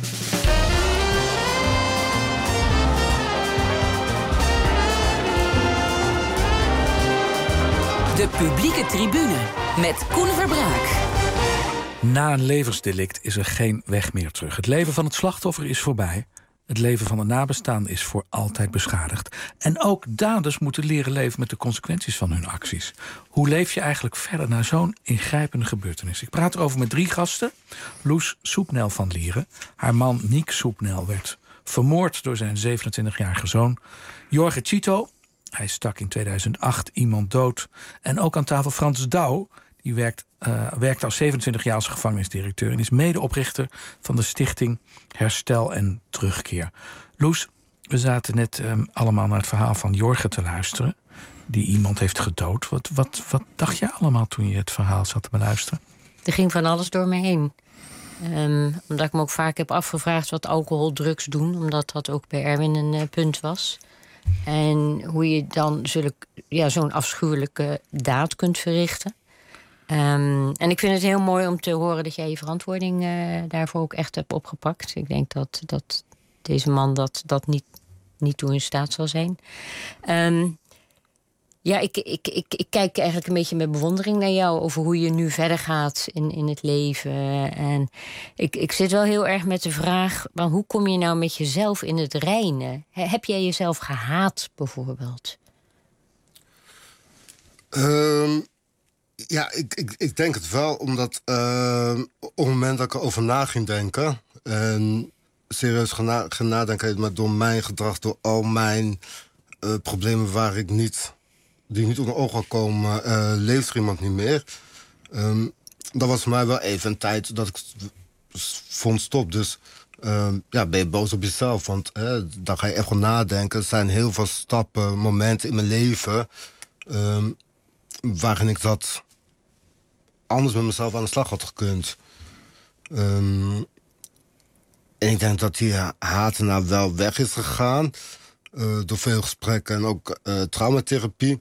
De publieke tribune met Koen Verbraak. Na een levensdelict is er geen weg meer terug. Het leven van het slachtoffer is voorbij. Het leven van de nabestaanden is voor altijd beschadigd. En ook daders moeten leren leven met de consequenties van hun acties. Hoe leef je eigenlijk verder na zo'n ingrijpende gebeurtenis? Ik praat erover met 3 gasten. Loes Soepnel van Lieren. Haar man Niek Soepnel werd vermoord door zijn 27-jarige zoon. Jorge Chito. Hij stak in 2008 iemand dood. En ook aan tafel Frans Douw. Die werkt al 27 jaar als gevangenisdirecteur... en is medeoprichter van de stichting Herstel en Terugkeer. Loes, we zaten net allemaal naar het verhaal van Jorge te luisteren... die iemand heeft gedood. Wat dacht je allemaal toen je het verhaal zat te beluisteren? Er ging van alles door me heen. Omdat ik me ook vaak heb afgevraagd wat alcohol, drugs doen... omdat dat ook bij Erwin een punt was... En hoe je dan zo'n afschuwelijke daad kunt verrichten. En ik vind het heel mooi om te horen dat jij je verantwoording daarvoor ook echt hebt opgepakt. Ik denk dat deze man dat niet toe in staat zal zijn. Ja, ik kijk eigenlijk een beetje met bewondering naar jou over hoe je nu verder gaat in het leven. En ik zit wel heel erg met de vraag, maar hoe kom je nou met jezelf in het reinen? Heb jij jezelf gehaat bijvoorbeeld? Ja, ik denk het wel, omdat op het moment dat ik erover na ging denken... en serieus gaan nadenken, maar door mijn gedrag, door al mijn problemen die niet onder ogen komen, leeft er iemand niet meer. Dat was voor mij wel even een tijd dat ik vond stop. Dus ben je boos op jezelf, want dan ga je echt wel nadenken. Er zijn heel veel stappen, momenten in mijn leven waarin ik dat anders met mezelf aan de slag had gekund. En ik denk dat die haat nou wel weg is gegaan. Door veel gesprekken en ook traumatherapie.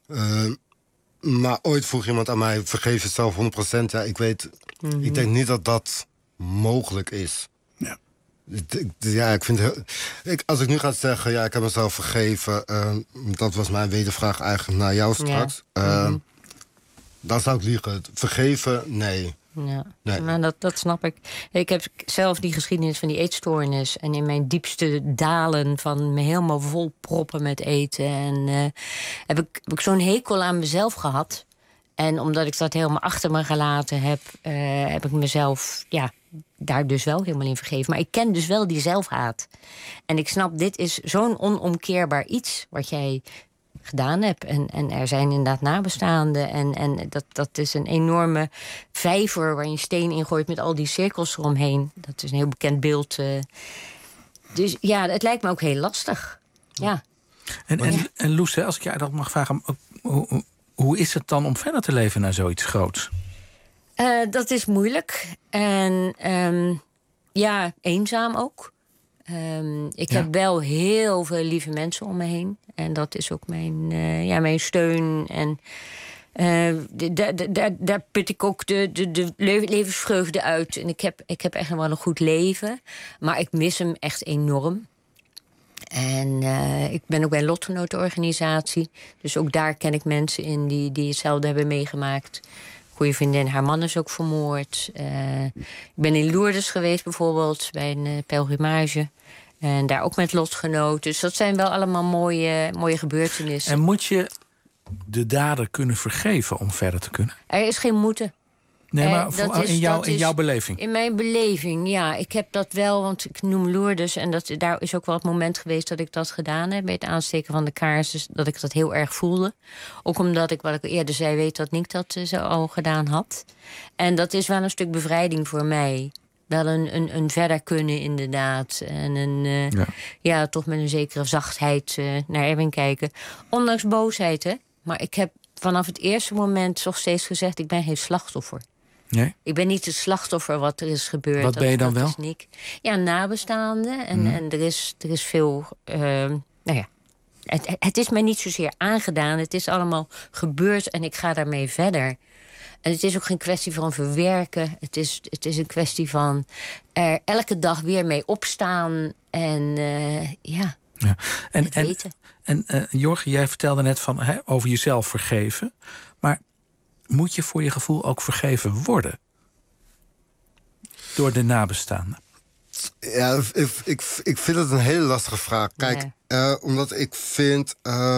Maar ooit vroeg iemand aan mij, vergeef jezelf 100%. Ja, ik weet, ik denk niet dat dat mogelijk is. Ja, ik vind als ik nu ga zeggen, ja, ik heb mezelf vergeven... dat was mijn wedervraag eigenlijk naar jou straks. Ja. Dan zou ik liegen. Vergeven, nee. Ja, nee. Nou, dat snap ik. Ik heb zelf die geschiedenis van die eetstoornis... en in mijn diepste dalen van me helemaal vol proppen met eten... en heb ik zo'n hekel aan mezelf gehad. En omdat ik dat helemaal achter me gelaten heb... heb ik mezelf daar dus wel helemaal in vergeven. Maar ik ken dus wel die zelfhaat. En ik snap, dit is zo'n onomkeerbaar iets... wat jij gedaan hebt. En er zijn inderdaad nabestaanden. En dat is een enorme vijver waar je een steen in gooit... met al die cirkels eromheen. Dat is een heel bekend beeld. Dus ja, het lijkt me ook heel lastig. Ja. En Loes, als ik jou dat mag vragen... Hoe is het dan om verder te leven naar zoiets groots? Dat is moeilijk. En eenzaam ook. Ik heb wel heel veel lieve mensen om me heen. En dat is ook mijn steun. En daar put ik ook de levensvreugde uit. En ik heb echt wel een goed leven. Maar ik mis hem echt enorm. En ik ben ook bij een lotgenotenorganisatie. Dus ook daar ken ik mensen in die hetzelfde hebben meegemaakt. Goeie vriendin, haar man is ook vermoord. Ik ben in Lourdes geweest bijvoorbeeld, bij een pelgrimage. En daar ook met lotgenoten. Dus dat zijn wel allemaal mooie gebeurtenissen. En moet je de dader kunnen vergeven om verder te kunnen? Er is geen moeten. Nee, maar in jouw beleving? In mijn beleving, ja. Ik heb dat wel, want ik noem Lourdes... en daar is ook wel het moment geweest dat ik dat gedaan heb... bij het aansteken van de kaars, dus dat ik dat heel erg voelde. Ook omdat ik, wat ik eerder zei, weet dat Nick dat zo al gedaan had. En dat is wel een stuk bevrijding voor mij. Wel een verder kunnen, inderdaad. En toch met een zekere zachtheid naar Erwin kijken. Ondanks boosheid, hè. Maar ik heb vanaf het eerste moment toch steeds gezegd... ik ben geen slachtoffer. Nee? Ik ben niet het slachtoffer wat er is gebeurd. Wat ben je dan wel? Is Nick. Ja, nabestaande. En er is veel... Het is mij niet zozeer aangedaan. Het is allemaal gebeurd en ik ga daarmee verder. En het is ook geen kwestie van verwerken. Het is een kwestie van er elke dag weer mee opstaan. En weten. En Jorg, jij vertelde net over jezelf vergeven. Maar moet je voor je gevoel ook vergeven worden? Door de nabestaanden? Ja, ik vind het een hele lastige vraag. Kijk, omdat ik vind...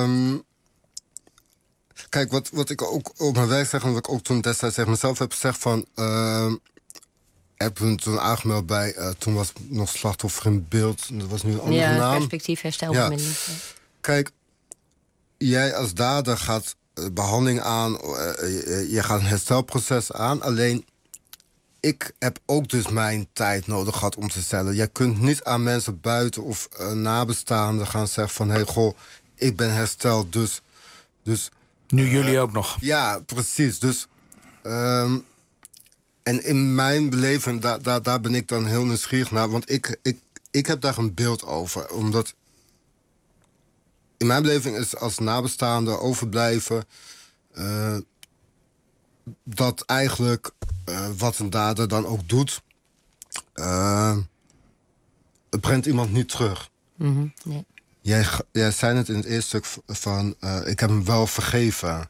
Kijk, wat ik ook op mijn werk zeg... en wat ik ook toen destijds tegen mezelf heb gezegd van... heb me toen aangemeld bij... toen was nog slachtoffer in beeld. Dat was nu een andere naam. Perspectief herstelbemiddeling. Ja. Kijk, jij als dader gaat behandeling aan. Je gaat een herstelproces aan. Alleen, ik heb ook dus mijn tijd nodig gehad om te stellen. Jij kunt niet aan mensen buiten of nabestaanden gaan zeggen van... hey, goh, ik ben hersteld, dus nu jullie ook nog. Ja, precies. Dus, en in mijn beleving, daar ben ik dan heel nieuwsgierig naar. Want ik heb daar een beeld over. Omdat in mijn beleving is als nabestaande overblijven... dat eigenlijk wat een dader dan ook doet... het brengt iemand niet terug. Mm-hmm. Nee. Jij zei het in het eerste stuk van... ik heb hem wel vergeven.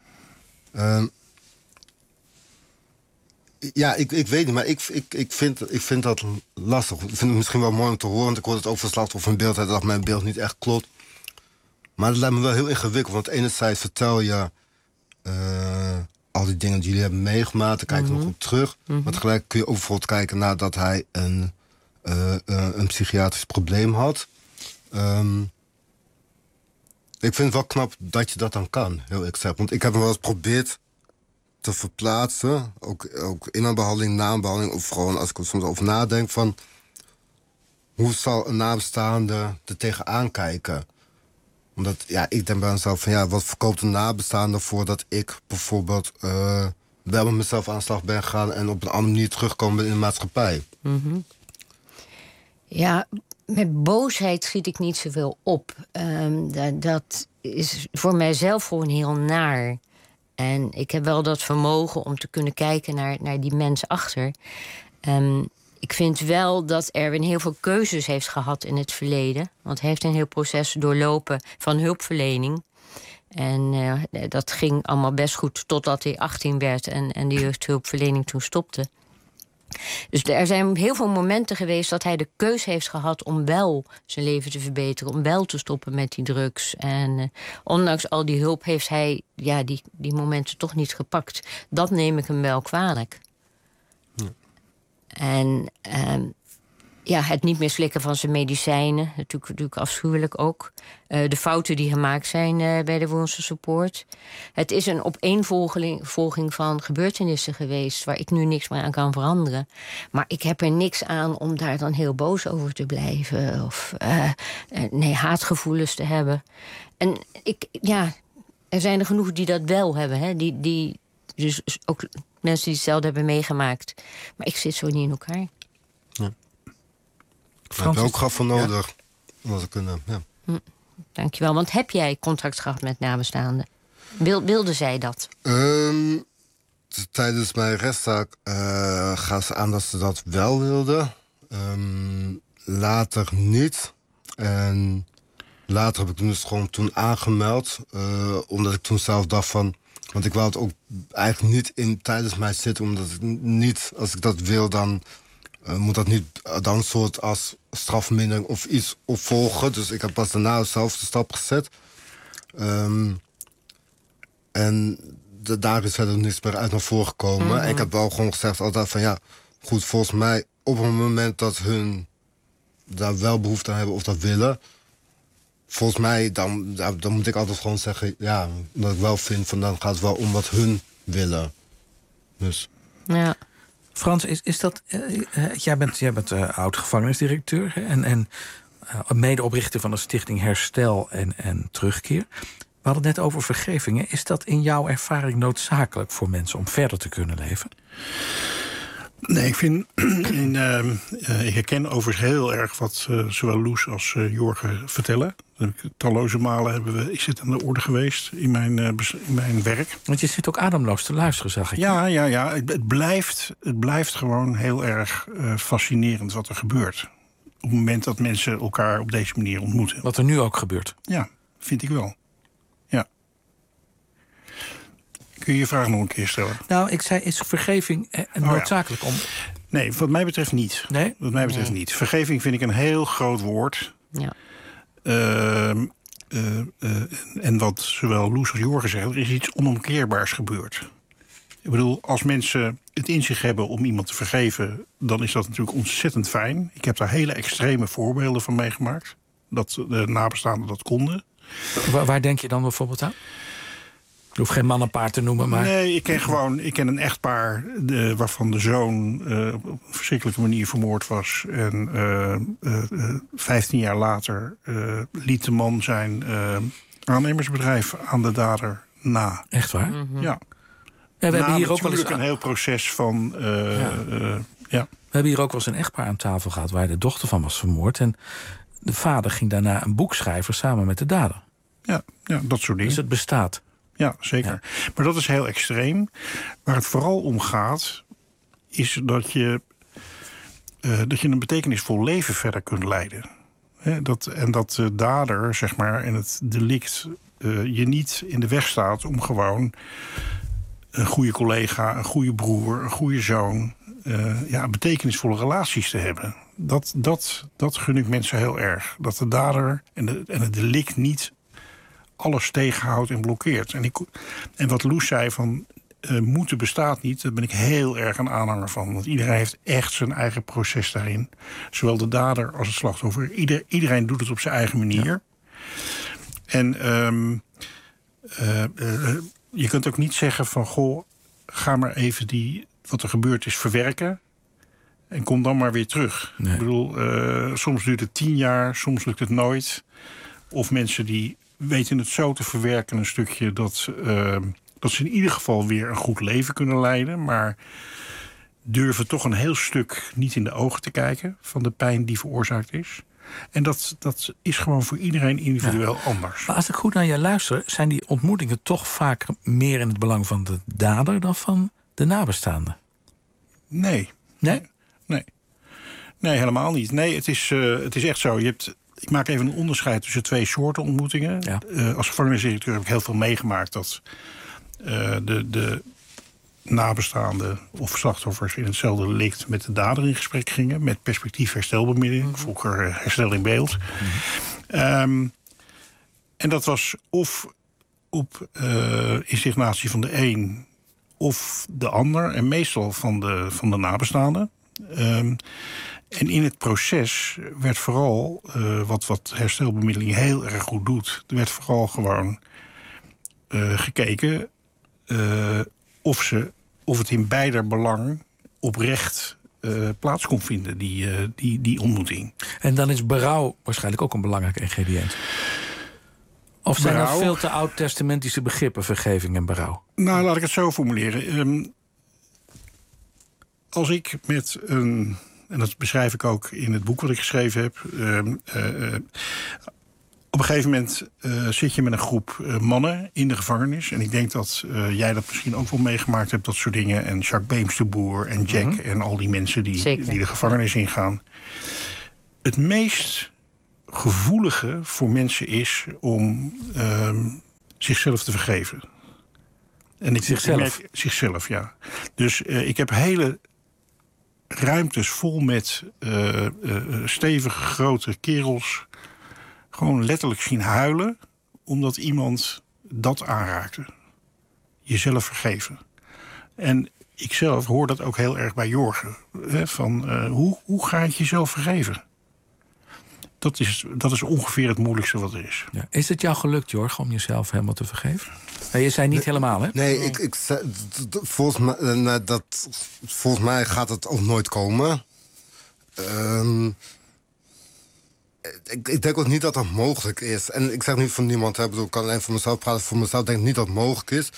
Ja, ik weet niet, maar ik vind dat lastig. Ik vind het misschien wel mooi om te horen... want ik hoorde het ook van slachtoffer in beeld... dat mijn beeld niet echt klopt. Maar het lijkt me wel heel ingewikkeld... want enerzijds vertel je... al die dingen die jullie hebben meegemaakt... daar kijk je nog op terug. Maar tegelijk kun je ook bijvoorbeeld kijken... nadat hij een psychiatrisch probleem had... ik vind het wel knap dat je dat dan kan, heel exact. Want ik heb hem wel eens geprobeerd te verplaatsen. Ook in een behandeling, na een behandeling. Of gewoon als ik er soms over nadenk van... hoe zal een nabestaande er tegenaan kijken? Omdat, ik denk bij mezelf van... wat verkoopt een nabestaande voordat ik bijvoorbeeld... wel met mezelf aan de slag ben gegaan... en op een andere manier terugkomen ben in de maatschappij? Ja... Met boosheid schiet ik niet zoveel op. Dat is voor mijzelf gewoon heel naar. En ik heb wel dat vermogen om te kunnen kijken naar die mens achter. Ik vind wel dat Erwin heel veel keuzes heeft gehad in het verleden. Want hij heeft een heel proces doorlopen van hulpverlening. En dat ging allemaal best goed totdat hij 18 werd... en de jeugdhulpverlening toen stopte. Dus er zijn heel veel momenten geweest dat hij de keus heeft gehad... om wel zijn leven te verbeteren, om wel te stoppen met die drugs. En ondanks al die hulp heeft hij die momenten toch niet gepakt. Dat neem ik hem wel kwalijk. Ja. En het niet meer slikken van zijn medicijnen, natuurlijk afschuwelijk ook. De fouten die gemaakt zijn bij de Woensel Support. Het is een opeenvolging van gebeurtenissen geweest... waar ik nu niks meer aan kan veranderen. Maar ik heb er niks aan om daar dan heel boos over te blijven... of haatgevoelens te hebben. En er zijn er genoeg die dat wel hebben. Hè? Die dus ook mensen die hetzelfde hebben meegemaakt. Maar ik zit zo niet in elkaar. Ja. Ik heb ook gaf voor nodig. Om dat te kunnen, Dankjewel. Want heb jij contract gehad met nabestaanden? Wilde zij dat? Tijdens mijn rechtszaak gaan ze aan dat ze dat wel wilden. Later niet. En later heb ik dus gewoon toen aangemeld. Omdat ik toen zelf dacht van... Want ik wou het ook eigenlijk niet tijdens mij zitten. Omdat ik niet, als ik dat wil, dan... moet dat niet dan een soort als strafmindering of iets opvolgen. Dus ik heb pas daarna zelf de stap gezet. En daar is verder niets meer uit naar voren gekomen. En ik heb wel gewoon gezegd altijd van goed, volgens mij op het moment dat hun daar wel behoefte aan hebben of dat willen... volgens mij, dan moet ik altijd gewoon zeggen... dat ik wel vind, van dan gaat het wel om wat hun willen. Dus... Ja. Frans, is dat... jij bent oud-gevangenisdirecteur... en medeoprichter van de stichting Herstel en Terugkeer. We hadden het net over vergevingen. Is dat in jouw ervaring noodzakelijk voor mensen om verder te kunnen leven? Nee, ik vind... ik herken overigens heel erg wat zowel Loes als Jorge vertellen. Talloze malen is het aan de orde geweest in mijn werk. Want je zit ook ademloos te luisteren, zag ik. Ja. Het blijft gewoon heel erg fascinerend wat er gebeurt. Op het moment dat mensen elkaar op deze manier ontmoeten. Wat er nu ook gebeurt. Ja, vind ik wel. Ja. Kun je je vraag nog een keer stellen? Nou, ik zei, is vergeving noodzakelijk om... Nee, wat mij betreft niet. Nee? Wat mij betreft niet. Vergeving vind ik een heel groot woord. Ja. En wat zowel Loes als Jorgen zeggen, er is iets onomkeerbaars gebeurd. Ik bedoel, als mensen het in zich hebben om iemand te vergeven, dan is dat natuurlijk ontzettend fijn. Ik heb daar hele extreme voorbeelden van meegemaakt. Dat de nabestaanden dat konden. Waar denk je dan bijvoorbeeld aan? Je hoeft geen mannenpaar te noemen, maar... Nee, ik ken een echtpaar waarvan de zoon op een verschrikkelijke manier vermoord was. En 15 jaar later liet de man zijn aannemersbedrijf aan de dader na. Echt waar? Mm-hmm. Ja. We hebben hier ook wel eens een heel proces van... We hebben hier ook wel eens een echtpaar aan tafel gehad waar de dochter van was vermoord. En de vader ging daarna een boek schrijven samen met de dader. Ja, dat soort dingen. Dus het bestaat. Ja, zeker. Ja. Maar dat is heel extreem. Waar het vooral om gaat, is dat je een betekenisvol leven verder kunt leiden. En dat de dader, zeg maar, en het delict je niet in de weg staat om gewoon een goede collega, een goede broer, een goede zoon, betekenisvolle relaties te hebben. Dat gun ik mensen heel erg. Dat de dader en het delict niet alles tegenhoudt en blokkeert. En wat Loes zei van moeten bestaat niet, daar ben ik heel erg een aanhanger van. Want iedereen heeft echt zijn eigen proces daarin. Zowel de dader als het slachtoffer. Iedereen doet het op zijn eigen manier. Ja. En je kunt ook niet zeggen van goh, ga maar even wat er gebeurd is verwerken en kom dan maar weer terug. Nee. Ik bedoel, soms duurt het 10 jaar, soms lukt het nooit. Of mensen die weten het zo te verwerken een stukje dat ze in ieder geval weer een goed leven kunnen leiden, maar durven toch een heel stuk niet in de ogen te kijken van de pijn die veroorzaakt is. En dat is gewoon voor iedereen individueel anders. Maar als ik goed naar je luister, zijn die ontmoetingen toch vaak meer in het belang van de dader dan van de nabestaanden? Nee. Nee? Nee, helemaal niet. Nee, het is echt zo. Ik maak even een onderscheid tussen 2 soorten ontmoetingen. Ja. Als gevangenisdirecteur heb ik heel veel meegemaakt dat de nabestaanden of slachtoffers in hetzelfde delict met de dader in gesprek gingen, met perspectief herstelbemiddeling, vroeger herstel in beeld. En dat was of op insignatie van de een of de ander, en meestal van de nabestaanden. En in het proces werd vooral, wat herstelbemiddeling heel erg goed doet, er werd vooral gewoon gekeken of het in beider belang oprecht plaats kon vinden, die ontmoeting. En dan is berouw waarschijnlijk ook een belangrijk ingrediënt. Of zijn dat veel te oud-testamentische begrippen, vergeving en berouw? Nou, laat ik het zo formuleren. Als ik met een, en dat beschrijf ik ook in het boek wat ik geschreven heb, op een gegeven moment zit je met een groep mannen in de gevangenis. En ik denk dat jij dat misschien ook wel meegemaakt hebt, dat soort dingen. En Jacques Beems de Boer en Jack en al die mensen die de gevangenis ingaan. Het meest gevoelige voor mensen is om zichzelf te vergeven. En zichzelf, ja. Dus ik heb hele ruimtes vol met stevige, grote kerels gewoon letterlijk zien huilen omdat iemand dat aanraakte. Jezelf vergeven. En ik zelf hoor dat ook heel erg bij Jorgen. Hoe ga je jezelf vergeven? Dat is ongeveer het moeilijkste wat er is. Ja. Is het jou gelukt, Jorgen, om jezelf helemaal te vergeven? Je zei niet helemaal, hè? Nee, volgens mij gaat het ook nooit komen. Ik denk ook niet dat dat mogelijk is. En ik zeg niet van niemand, ik kan alleen voor mezelf praten. Voor mezelf denk ik niet dat het mogelijk is.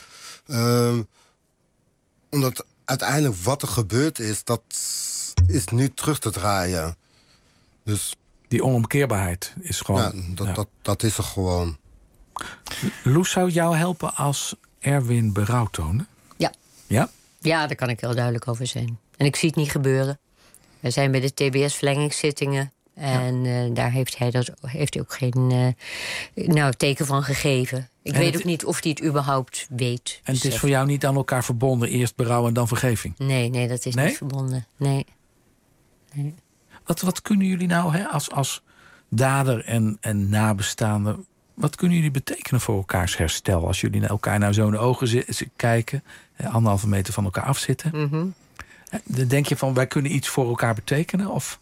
Omdat uiteindelijk wat er gebeurd is, dat is niet terug te draaien. Dus die onomkeerbaarheid is gewoon... Ja, dat is er gewoon. Loes, zou jou helpen als Erwin berouw toonde? Ja. Ja? Ja, daar kan ik heel duidelijk over zijn. En ik zie het niet gebeuren. We zijn bij de TBS-verlengingszittingen. En daar heeft hij ook geen teken van gegeven. Ik weet ook niet of hij het überhaupt weet. En het is voor jou niet aan elkaar verbonden? Eerst berouw en dan vergeving? Nee, dat is niet verbonden. Nee. Wat kunnen jullie nou als dader en nabestaanden, wat kunnen jullie betekenen voor elkaars herstel? Als jullie naar elkaar naar zo in de ogen kijken, 1,5 meter van elkaar afzitten. Mm-hmm. Dan denk je van, wij kunnen iets voor elkaar betekenen? Of?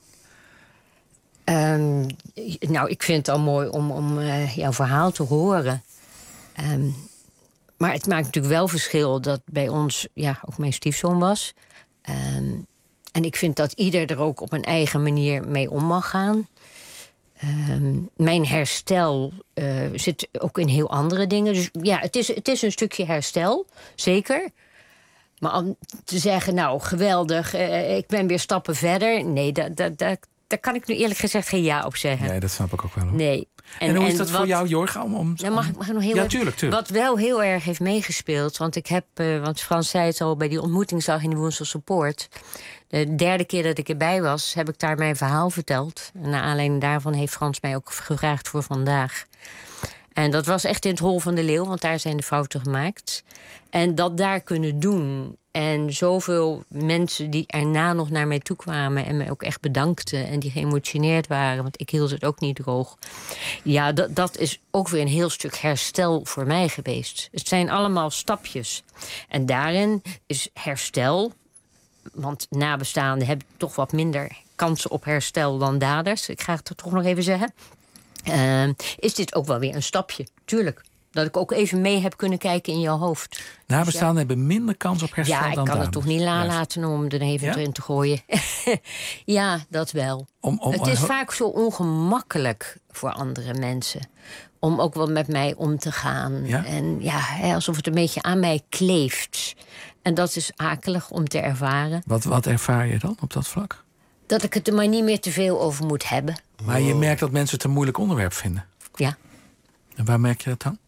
Ik vind het al mooi om jouw verhaal te horen. Maar het maakt natuurlijk wel verschil dat bij ons ook mijn stiefzoon was. En ik vind dat ieder er ook op een eigen manier mee om mag gaan. Mijn herstel zit ook in heel andere dingen. Dus ja, het is een stukje herstel, zeker. Maar om te zeggen, geweldig, ik ben weer stappen verder. Nee, daar kan ik nu eerlijk gezegd geen ja op zeggen. Nee, dat snap ik ook wel. Hoor. Nee. En hoe is dat voor jou, Jorg? Mag ik nog heel ja, tuurlijk. Wat wel heel erg heeft meegespeeld... want Frans zei het al bij die ontmoetingsdag in de Woenselse Poort... de derde keer dat ik erbij was, heb ik daar mijn verhaal verteld. En naar aanleiding daarvan heeft Frans mij ook gevraagd voor vandaag. En dat was echt in het Hol van de Leeuw, want daar zijn de fouten gemaakt. En dat daar kunnen doen... en zoveel mensen die erna nog naar mij toe kwamen... en mij ook echt bedankten en die geëmotioneerd waren... want ik hield het ook niet droog. Ja, dat is ook weer een heel stuk herstel voor mij geweest. Het zijn allemaal stapjes. En daarin is herstel... want nabestaanden hebben toch wat minder kansen op herstel dan daders. Ik ga het toch nog even zeggen. Is dit ook wel weer een stapje, tuurlijk. Dat ik ook even mee heb kunnen kijken in jouw hoofd. Nabestaanden hebben minder kans op herstel dan daders. Ja, ik kan het toch niet nalaten om er even in te gooien. Ja, dat wel. Het is vaak zo ongemakkelijk voor andere mensen... om ook wel met mij om te gaan. Ja? En alsof het een beetje aan mij kleeft. En dat is akelig om te ervaren. Wat ervaar je dan op dat vlak? Dat ik het er maar niet meer te veel over moet hebben. Maar je merkt dat mensen het een moeilijk onderwerp vinden? Ja. En waar merk je dat dan?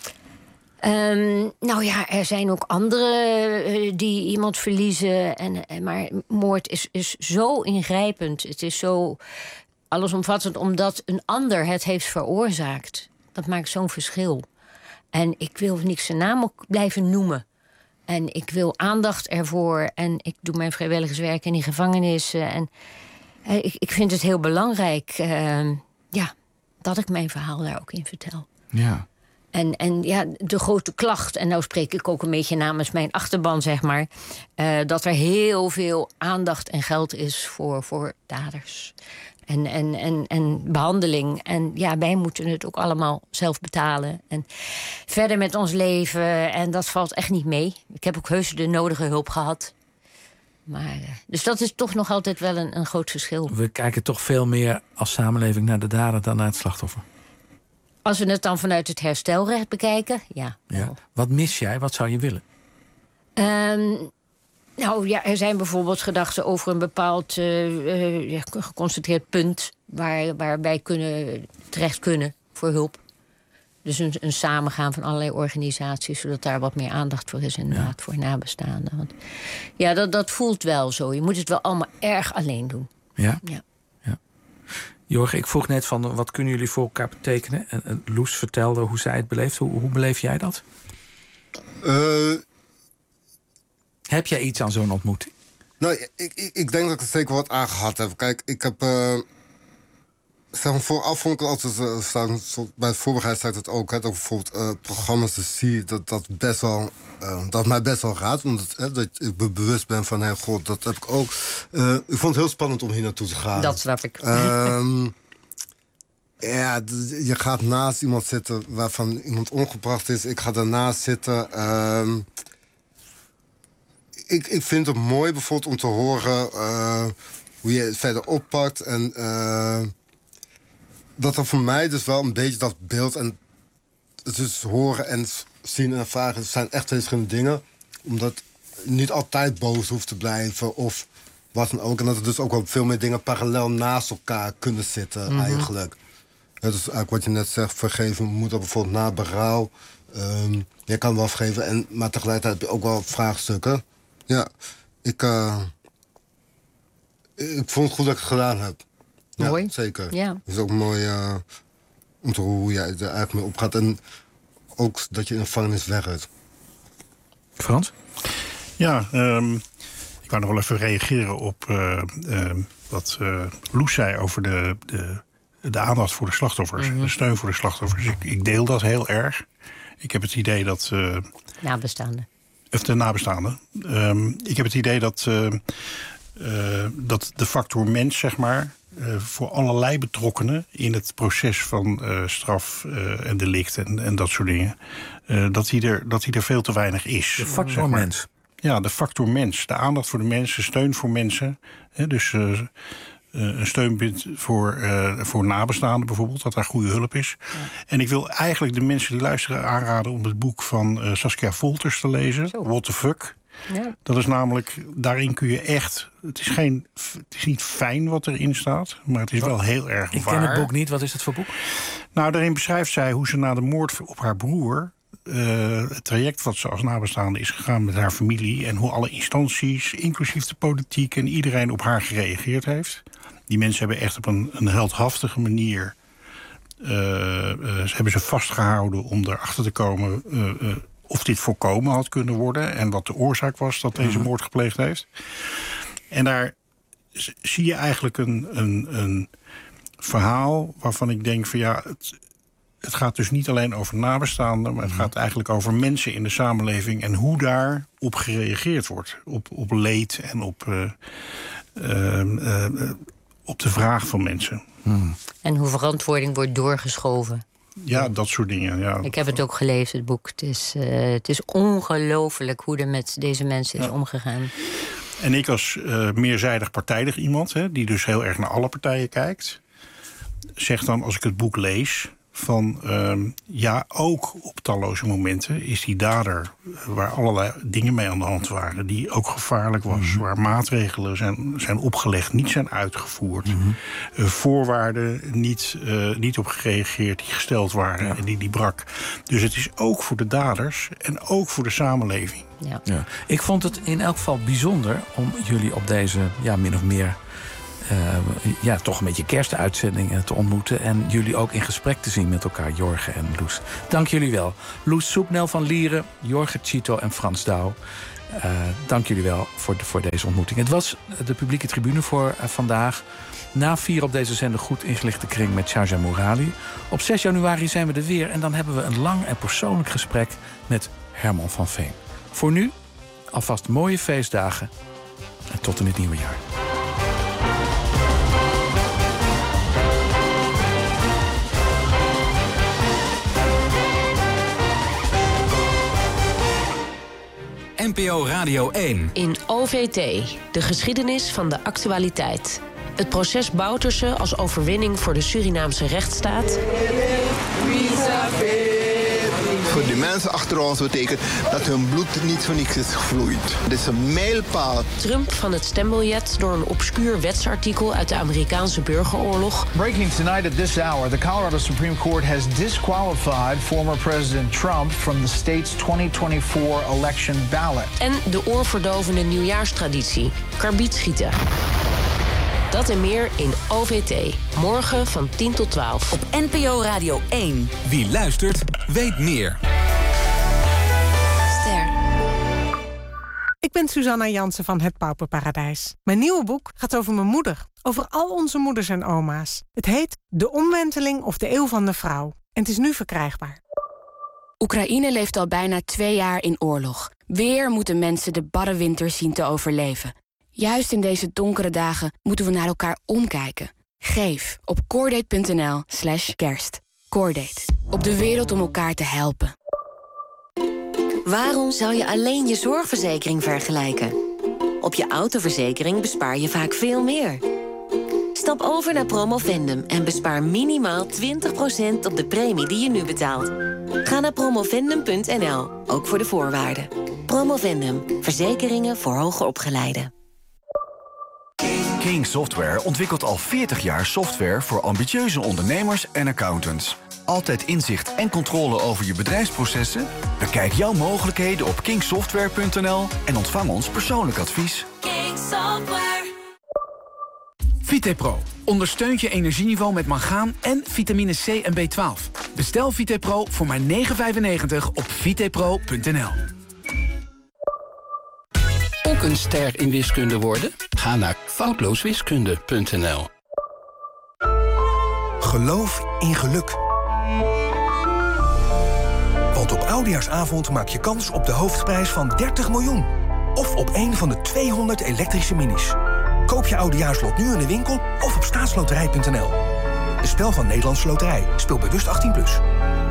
Er zijn ook anderen die iemand verliezen. Maar moord is zo ingrijpend. Het is zo allesomvattend omdat een ander het heeft veroorzaakt. Dat maakt zo'n verschil. En ik wil niks zijn naam ook blijven noemen. En ik wil aandacht ervoor. En ik doe mijn vrijwilligerswerk in die gevangenissen. En ik vind het heel belangrijk dat ik mijn verhaal daar ook in vertel. Ja. En de grote klacht, en nou spreek ik ook een beetje namens mijn achterban, zeg maar... dat er heel veel aandacht en geld is voor daders. En behandeling. En wij moeten het ook allemaal zelf betalen. En verder met ons leven. En dat valt echt niet mee. Ik heb ook heus de nodige hulp gehad. Maar, dus dat is toch nog altijd wel een groot verschil. We kijken toch veel meer als samenleving naar de dader dan naar het slachtoffer. Als we het dan vanuit het herstelrecht bekijken, ja. Wat mis jij? Wat zou je willen? Er zijn bijvoorbeeld gedachten over een bepaald geconcentreerd punt... waar wij terecht kunnen voor hulp. Dus een samengaan van allerlei organisaties... zodat daar wat meer aandacht voor is inderdaad, voor nabestaanden. Want, dat voelt wel zo. Je moet het wel allemaal erg alleen doen. Ja. Jorg, ik vroeg net van wat kunnen jullie voor elkaar betekenen? En Loes vertelde hoe zij het beleeft. Hoe beleef jij dat? Heb jij iets aan zo'n ontmoeting? Nou, ik denk dat ik er zeker wat aan gehad heb. Kijk, ik heb... vooraf vond ik altijd... bij het voorbereid zei ik het ook. Ook bijvoorbeeld programma's te zien... dat best wel... dat mij best wel raadt. Omdat dat ik bewust ben van... dat heb ik ook. Ik vond het heel spannend om hier naartoe te gaan. Dat snap ik. Je gaat naast iemand zitten... waarvan iemand omgebracht is. Ik ga daarnaast zitten... Ik vind het mooi bijvoorbeeld om te horen hoe je het verder oppakt. En dat er voor mij dus wel een beetje dat beeld... en het is horen en zien en ervaren zijn echt twee verschillende dingen. Omdat je niet altijd boos hoeft te blijven of wat dan ook. En dat er dus ook wel veel meer dingen parallel naast elkaar kunnen zitten eigenlijk. Dat is eigenlijk wat je net zegt, vergeven moet dat bijvoorbeeld na berouw. Je kan wel vergeven, maar tegelijkertijd heb je ook wel vraagstukken. Ja, ik vond het goed dat ik het gedaan heb. Mooi. Ja, zeker. Ja. Het is ook mooi om te horen hoe jij er eigenlijk mee opgaat. En ook dat je in de gevangenis werkt. Frans? Ja, ik wou nog wel even reageren op wat Loes zei over de aandacht voor de slachtoffers. De steun voor de slachtoffers. Ik deel dat heel erg. Ik heb het idee dat... Nabestaanden. Of de nabestaanden. Ik heb het idee dat de factor mens, zeg maar... voor allerlei betrokkenen in het proces van straf en delict en dat soort dingen... dat die er veel te weinig is. De factor mens. Ja, de factor mens. De aandacht voor de mensen, steun voor mensen. Dus een steunpunt voor nabestaanden bijvoorbeeld, dat daar goede hulp is. Ja. En ik wil eigenlijk de mensen die luisteren aanraden om het boek van Saskia Wolters te lezen. Zo. What the Fuck. Ja. Dat is namelijk, daarin kun je echt... Het is niet fijn wat erin staat, maar het is wel heel erg waar. Ik ken het boek niet. Wat is het voor boek? Nou, daarin beschrijft zij hoe ze na de moord op haar broer... het traject wat ze als nabestaande is gegaan met haar familie... en hoe alle instanties, inclusief de politiek en iedereen op haar gereageerd heeft. Die mensen hebben echt op een heldhaftige manier... hebben ze vastgehouden om erachter te komen... of dit voorkomen had kunnen worden... en wat de oorzaak was dat deze moord gepleegd heeft. En daar zie je eigenlijk een verhaal waarvan ik denk van ja... Het gaat dus niet alleen over nabestaanden... maar het gaat eigenlijk over mensen in de samenleving... en hoe daarop gereageerd wordt. Op leed en op de vraag van mensen. En hoe verantwoording wordt doorgeschoven. Ja, dat soort dingen. Ja. Ik heb het ook gelezen, het boek. Het is ongelooflijk hoe er met deze mensen is omgegaan. En ik als meerzijdig partijdig iemand... die dus heel erg naar alle partijen kijkt... zeg dan als ik het boek lees... van ook op talloze momenten is die dader... waar allerlei dingen mee aan de hand waren... die ook gevaarlijk was, waar maatregelen zijn opgelegd... niet zijn uitgevoerd, voorwaarden niet op gereageerd... die gesteld waren en die brak. Dus het is ook voor de daders en ook voor de samenleving. Ja. Ik vond het in elk geval bijzonder om jullie op deze min of meer... toch een beetje kerstuitzendingen te ontmoeten... en jullie ook in gesprek te zien met elkaar, Jorge en Loes. Dank jullie wel. Loes Soepnel van Lieren, Jorge Cito en Frans Douw. Dank jullie wel voor deze ontmoeting. Het was de publieke tribune voor vandaag. Na 4 op deze zender goed ingelichte kring met Sharja Mourali. Op 6 januari zijn we er weer... en dan hebben we een lang en persoonlijk gesprek met Herman van Veen. Voor nu, alvast mooie feestdagen en tot in het nieuwe jaar. NPO Radio 1. In OVT, de geschiedenis van de actualiteit. Het proces Bouterse als overwinning voor de Surinaamse rechtsstaat. Voor de mensen achter ons betekent dat hun bloed niet voor niks is gevloeid. Dit is een mijlpaal. Trump van het stembiljet door een obscuur wetsartikel uit de Amerikaanse burgeroorlog. Breaking tonight at this hour, the Colorado Supreme Court has disqualified former President Trump from the state's 2024 election ballot. En de oorverdovende nieuwjaarstraditie, karbietschieten. Dat en meer in OVT. Morgen van 10 tot 12. Op NPO Radio 1. Wie luistert, weet meer. Ster. Ik ben Suzanna Jansen van Het Pauperparadijs. Mijn nieuwe boek gaat over mijn moeder. Over al onze moeders en oma's. Het heet De Omwenteling of de Eeuw van de Vrouw. En het is nu verkrijgbaar. Oekraïne leeft al bijna 2 jaar in oorlog. Weer moeten mensen de barre winter zien te overleven. Juist in deze donkere dagen moeten we naar elkaar omkijken. Geef op Coordate.nl/kerst. Coordate. Op de wereld om elkaar te helpen. Waarom zou je alleen je zorgverzekering vergelijken? Op je autoverzekering bespaar je vaak veel meer. Stap over naar Promovendum en bespaar minimaal 20% op de premie die je nu betaalt. Ga naar promovendum.nl, ook voor de voorwaarden. Promovendum, verzekeringen voor hoger opgeleiden. King Software ontwikkelt al 40 jaar software voor ambitieuze ondernemers en accountants. Altijd inzicht en controle over je bedrijfsprocessen? Bekijk jouw mogelijkheden op kingsoftware.nl en ontvang ons persoonlijk advies. King Software. VitePro ondersteunt je energieniveau met mangaan en vitamine C en B12. Bestel VitePro voor maar €9,95 op vitepro.nl. Ook een ster in wiskunde worden? Ga naar foutlooswiskunde.nl. Geloof in geluk. Want op Oudejaarsavond maak je kans op de hoofdprijs van 30 miljoen. Of op een van de 200 elektrische minis. Koop je Oudejaarslot nu in de winkel of op staatsloterij.nl. Een spel van Nederlandse Loterij. Speel bewust 18+.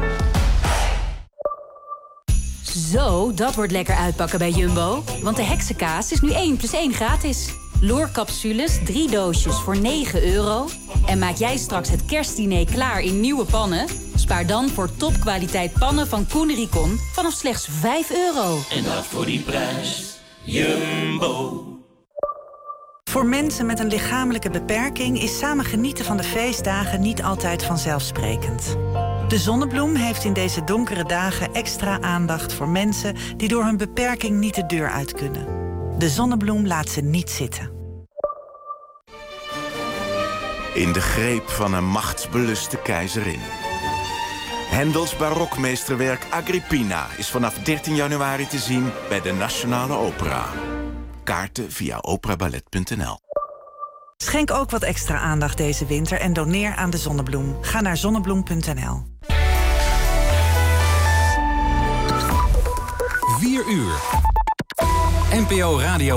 Zo, dat wordt lekker uitpakken bij Jumbo. Want de heksenkaas is nu 1+1 gratis. Loorcapsules, 3 doosjes voor €9. En maak jij straks het kerstdiner klaar in nieuwe pannen? Spaar dan voor topkwaliteit pannen van Koen Ricon vanaf slechts €5. En dat voor die prijs. Jumbo. Voor mensen met een lichamelijke beperking is samen genieten van de feestdagen niet altijd vanzelfsprekend. De Zonnebloem heeft in deze donkere dagen extra aandacht voor mensen die door hun beperking niet de deur uit kunnen. De Zonnebloem laat ze niet zitten. In de greep van een machtsbeluste keizerin. Händels barokmeesterwerk Agrippina is vanaf 13 januari te zien bij de Nationale Opera. Kaarten via operaballet.nl. Schenk ook wat extra aandacht deze winter en doneer aan de Zonnebloem. Ga naar zonnebloem.nl. 4 uur. NPO Radio